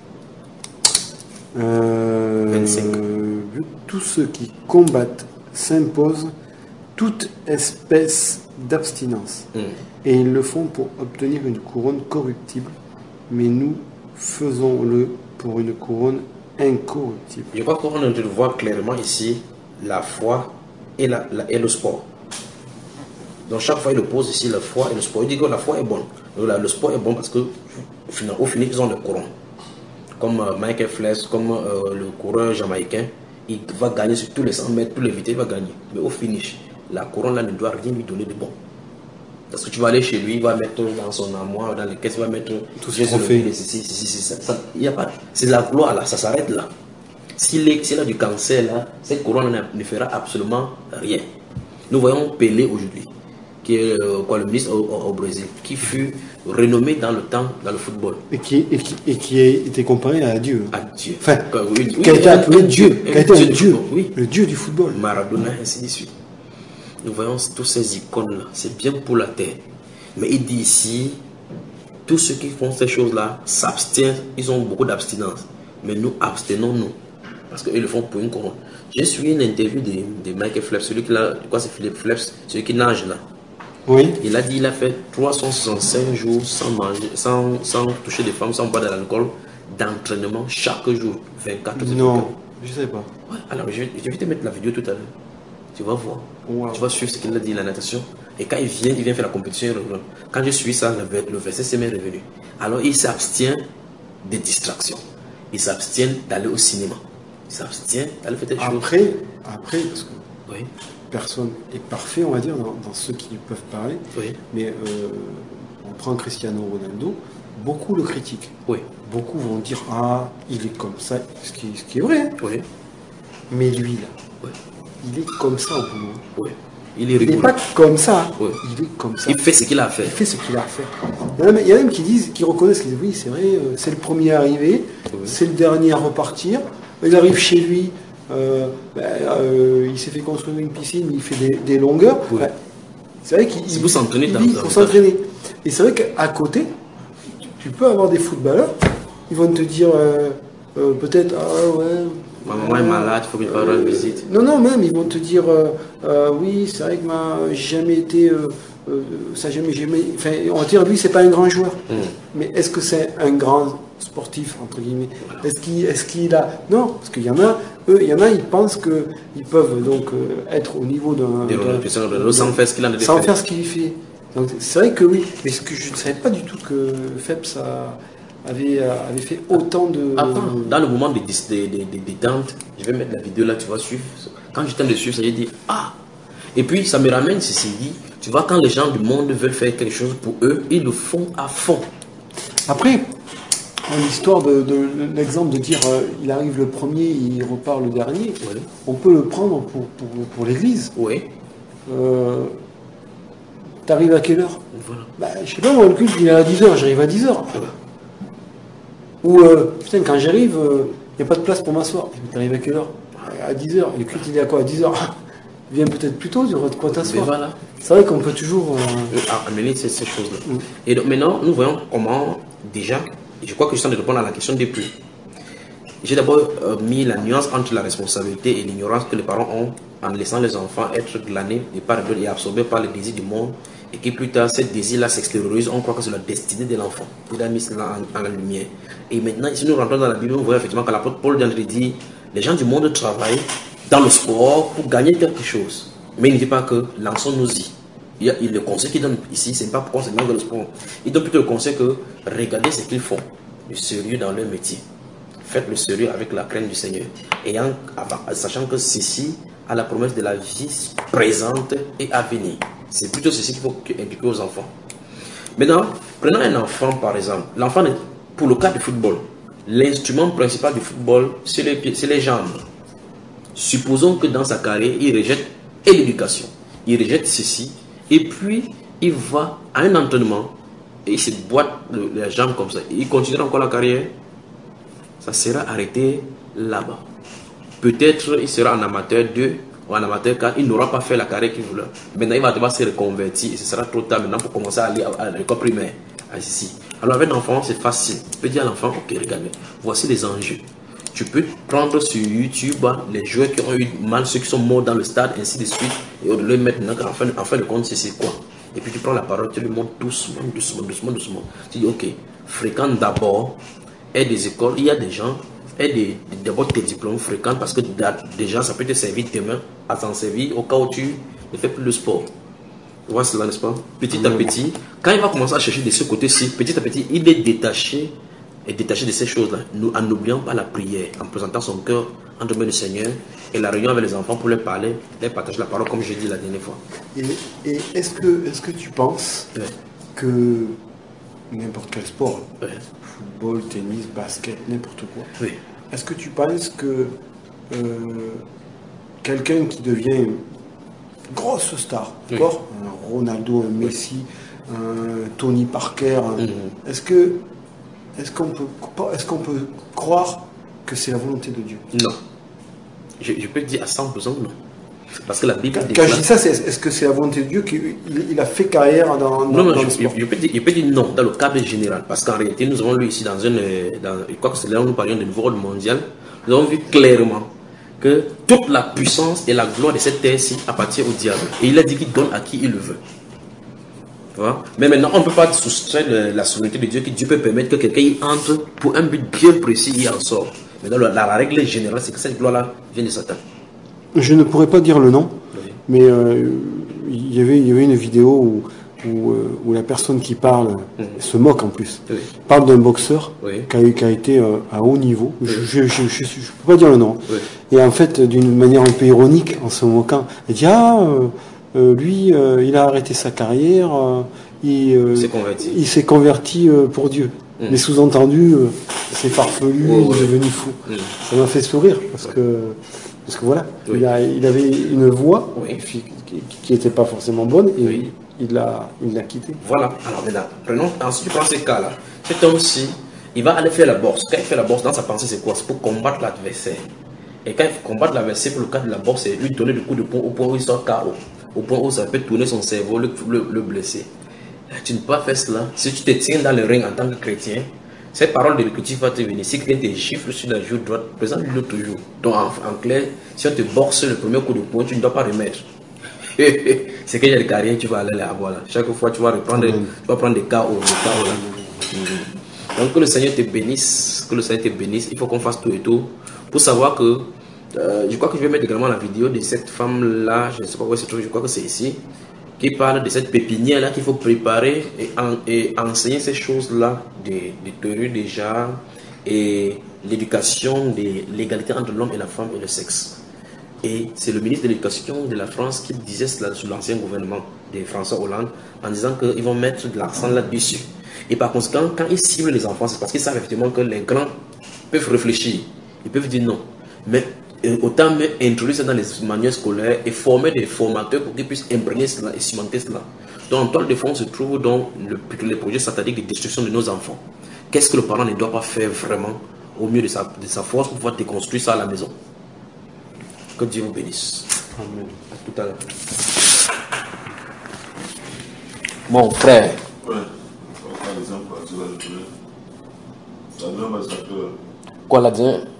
Euh, vingt-cinq. Tous ceux qui combattent s'imposent toute espèce d'abstinence. Mm. Et ils le font pour obtenir une couronne corruptible, mais nous faisons-le pour une couronne incorruptible. Je crois qu'on voit clairement ici la foi et, la, la, et le sport. Donc chaque fois il oppose ici la foi et le sport. Il dit que la foi est bonne. Donc, là, le sport est bon parce qu'au final, au final ils ont le couronne. Comme euh, Michael Phelps, comme euh, le coureur jamaïcain, il va gagner sur tous les cent mètres, tous les vitesses, il va gagner. Mais au finish, la couronne là ne doit rien lui donner de bon. Parce que tu vas aller chez lui, il va mettre dans son armoire, dans les caisses, il va mettre tout ce qu'on fait. C'est de la gloire là, ça s'arrête là. S'il est, a du cancer là, cette couronne ne fera absolument rien. Nous voyons Pelé aujourd'hui, qui est euh, quoi, le ministre au, au, au Brésil, qui fut renommé dans le temps, dans le football. Et qui, et qui, et qui a été comparé à Dieu. À Dieu. Enfin, oui, qui a été appelé Dieu, qui a été un Dieu, oui. Le Dieu du football. Maradona, ainsi de suite. Nous voyons tous ces icônes-là, c'est bien pour la terre. Mais il dit ici, tous ceux qui font ces choses-là s'abstiennent, ils ont beaucoup d'abstinence. Mais nous, abstenons-nous. Parce qu'ils le font pour une couronne. J'ai suivi une interview de, de Michael Phelps, celui qui l'a, quoi c'est Philippe Phelps, celui qui nage là. Oui. Il a dit qu'il a fait trois cent soixante-cinq jours sans manger, sans, sans toucher des femmes, sans boire de l'alcool, d'entraînement chaque jour, vingt-quatre heures. Non, je ne sais pas. Ouais, alors je, je vais te mettre la vidéo tout à l'heure. Tu vas voir. Wow. Tu vas suivre ce qu'il a dit, la natation. Et quand il vient, il vient faire la compétition. Quand je suis ça, le verset s'est revenu. Alors il s'abstient des distractions. Il s'abstient d'aller au cinéma. Il s'abstient d'aller faire des choses. Après, après, parce que oui. personne est parfait, on va dire, dans, dans ceux qui peuvent parler. Oui. Mais euh, on prend Cristiano Ronaldo, beaucoup le critiquent. Oui. Beaucoup vont dire ah, il est comme ça, ce qui, ce qui est vrai. Hein. Oui. Mais lui là, oui. il est comme ça au boulot. Oui. Il est, il est pas comme ça. Oui. Il est comme ça. Il fait ce qu'il a à faire. Il fait ce qu'il a à faire. Il y en a, il y en a même qui disent, qui reconnaissent, qui disent oui, c'est vrai, c'est le premier à arriver, oui. c'est le dernier à repartir. Il arrive chez lui, euh, ben, euh, il s'est fait construire une piscine, il fait des, des longueurs. Oui. Ben, c'est vrai qu'il faut s'entraîner. Il faut s'entraîner. Et c'est vrai qu'à côté, tu, tu peux avoir des footballeurs, ils vont te dire euh, euh, peut-être ah ouais. Ma maman est malade, il faut que je fasse une visite. Non, non, même, ils vont te dire euh, euh, oui, c'est vrai que ma jamais été. Euh, euh, ça jamais, jamais. Enfin, on va dire lui, c'est pas un grand joueur. Mm. Mais est-ce que c'est un grand sportif, entre guillemets? Voilà. Est-ce qu'il est qu'il a. Non, parce qu'il y en a, eux, il y en a, ils pensent qu'ils peuvent donc euh, être au niveau d'un. Sans faire ce qu'il a Sans fait. faire ce qu'il fait. Donc c'est vrai que oui, mais ce que je ne savais pas du tout que Phelps a. Avait, avait fait autant de... Attends, dans le moment de détente, je vais mettre la vidéo là, tu vas suivre. Quand je t'aime de suivre, ça, j'ai dit, ah. Et puis, ça me ramène, ceci dit, tu vois, quand les gens du monde veulent faire quelque chose pour eux, ils le font à fond. Après, l'histoire de, de l'exemple de dire, euh, il arrive le premier, il repart le dernier, oui. On peut le prendre pour, pour, pour l'église. Oui. Euh, T'arrives à quelle heure? Voilà. Bah, je sais pas, moi, le culte, il est à dix heures, j'arrive à dix heures. Voilà. Ou, euh, putain, quand j'arrive, il euh, n'y a pas de place pour m'asseoir. Tu arrives à quelle heure? À dix heures. Le culte, il est à quoi? À dix heures. Viens peut-être plus tôt, tu auras de quoi t'asseoir. Voilà. C'est vrai qu'on peut toujours... Euh... amener ces, ces choses-là. Mm. Et donc maintenant, nous voyons comment, déjà, je crois que je suis en train de répondre à la question des plus. J'ai d'abord euh, mis la nuance entre la responsabilité et l'ignorance que les parents ont en laissant les enfants être glanés de part et d'autre et absorbés par les désirs du monde. Et qui plus tard, ce désir-là s'extériorise, on croit que c'est la destinée de l'enfant. Il a mis cela en, en la lumière. Et maintenant, si nous rentrons dans la Bible, on voit effectivement que l'apôtre Paul vient de dire, les gens du monde travaillent dans le sport pour gagner quelque chose. Mais il ne dit pas que lançons-nous-y. Il y a, il, le conseil qu'il donne ici, ce n'est pas pour qu'on se lance dans le sport. Il donne plutôt le conseil que regardez ce qu'ils font, le sérieux dans leur métier. Faites le sérieux avec la crainte du Seigneur. Et en, sachant que ceci a la promesse de la vie présente et à venir. C'est plutôt ceci qu'il faut impliquer aux enfants. Maintenant, prenons un enfant par exemple. L'enfant, pour le cas du football, l'instrument principal du football, c'est les pieds, c'est les jambes. Supposons que dans sa carrière, il rejette et l'éducation. Il rejette ceci, et puis il va à un entraînement, et il se boite le, les jambes comme ça. Il continue encore la carrière, ça sera arrêté là-bas. Peut-être il sera en amateur deux, ou en amateur quatre, il n'aura pas fait la carrière qu'il voulait. Maintenant, il va devoir se reconvertir, et ce sera trop tard maintenant pour commencer à aller à, à l'école primaire. Ici. Alors avec l'enfant, c'est facile. Tu peux dire à l'enfant, ok, regarde, voici les enjeux. Tu peux prendre sur YouTube les joueurs qui ont eu mal, ceux qui sont morts dans le stade, ainsi de suite, et au lieu de mettre maintenant, en fin, en fin de compte, c'est quoi. Et puis tu prends la parole, tu lui montres doucement, doucement, doucement, doucement. Tu dis, ok, fréquente d'abord, aide des écoles, il y a des gens, aide d'abord tes diplômes, fréquente, parce que déjà, ça peut te servir demain à t'en servir au cas où tu ne fais plus le sport. Tu vois cela, n'est-ce pas? Petit à petit, quand il va commencer à chercher de ce côté-ci, petit à petit, il est détaché et détaché de ces choses-là, en n'oubliant pas la prière, en présentant son cœur entre mains du Seigneur et la réunion avec les enfants pour leur parler, leur partager la parole comme j'ai dit la dernière fois. Et, et est-ce que, est-ce que tu penses ouais. que n'importe quel sport, ouais. football, tennis, basket, n'importe quoi, oui. est-ce que tu penses que euh, quelqu'un qui devient grosse star, oui. d'accord, un Ronaldo, un Messi, oui. un Tony Parker, un, mm-hmm. est-ce que est-ce qu'on peut est-ce qu'on peut croire que c'est la volonté de Dieu? Non. Je, je peux te dire à cent pour cent non. Parce que la Bible quand, quand je dis ça, c'est, est-ce que c'est la volonté de Dieu qu'il il a fait carrière dans, dans, non, non, dans je, le sport? Je, je, peux dire, je peux dire non, dans le cadre général. Parce qu'en réalité, nous avons lu ici dans une... Dans, je crois que c'est là où nous parlions de nouveau ordre mondial. Nous avons vu clairement que toute la puissance et la gloire de cette terre-ci appartient au diable. Et il a dit qu'il donne à qui il le veut. Voilà. Mais maintenant, on ne peut pas soustraire de la souveraineté de Dieu, que Dieu peut permettre que quelqu'un entre pour un but bien précis, il en sort. Maintenant, la, la règle générale, c'est que cette gloire-là vient de Satan. Je ne pourrais pas dire le nom, oui. mais euh, il, y avait, il y avait une vidéo où, où, où la personne qui parle, mmh. se moque en plus, oui. parle d'un boxeur oui. qui, a, qui a été euh, à haut niveau. Oui. Je ne peux pas dire le nom. Oui. Et en fait, d'une manière un peu ironique, en se moquant, elle dit « Ah, euh, euh, lui, euh, il a arrêté sa carrière, euh, il, euh, il s'est converti euh, pour Dieu. Mmh. » Mais sous-entendu, euh, c'est farfelu, oh, il est devenu fou. Mmh. Ça m'a fait sourire, parce ouais. que... Parce que voilà, oui. il, a, il avait une voix oui. qui n'était pas forcément bonne et oui. il l'a il l'a quitté. Voilà, alors maintenant, prenons, ensuite tu prends ce cas-là. Cet homme-ci, il va aller faire la bourse. Quand il fait la bourse, dans sa pensée, c'est quoi? C'est pour combattre l'adversaire. Et quand il combat l'adversaire, pour le cas de la bourse, c'est lui donner des coups de poing au point où il sort K O. Au point où ça peut tourner son cerveau, le, le, le blesser. Tu ne peux pas faire cela. Si tu te tiens dans le ring en tant que chrétien, cette parole de l'écriture va te venir. Si quelqu'un te gifle sur la joue droite, présente-le toujours. Donc, en, en clair, si on te boxe le premier coup de poing, tu ne dois pas remettre. C'est que j'ai des carrières, tu vas aller là. Voilà. Chaque fois, tu vas reprendre, mmh. tu vas prendre des K O. Des K O là. Mmh. Donc, que le Seigneur te bénisse. Que le Seigneur te bénisse. Il faut qu'on fasse tout et tout pour savoir que. Euh, je crois que je vais mettre également la vidéo de cette femme-là. Je ne sais pas où elle se trouve. Je crois que c'est ici. Qui parle de cette pépinière-là qu'il faut préparer et, en, et enseigner ces choses-là, de, de théorie déjà, et l'éducation, de l'égalité entre l'homme et la femme et le sexe. Et c'est le ministre de l'éducation de la France qui disait cela sous l'ancien gouvernement de François Hollande, en disant qu'ils vont mettre de l'accent là-dessus. Et par conséquent, quand ils ciblent les enfants, c'est parce qu'ils savent effectivement que les grands peuvent réfléchir, ils peuvent dire non. Mais autant introduire ça dans les manuels scolaires et former des formateurs pour qu'ils puissent imprégner cela et cimenter cela. Donc en toile de fond se trouve donc le, le projet satanique de destruction de nos enfants. Qu'est-ce que le parent ne doit pas faire vraiment au mieux de sa, de sa force pour pouvoir déconstruire ça à la maison? Que Dieu vous bénisse. Amen. À tout à l'heure. Mon frère. Ouais. Quoi la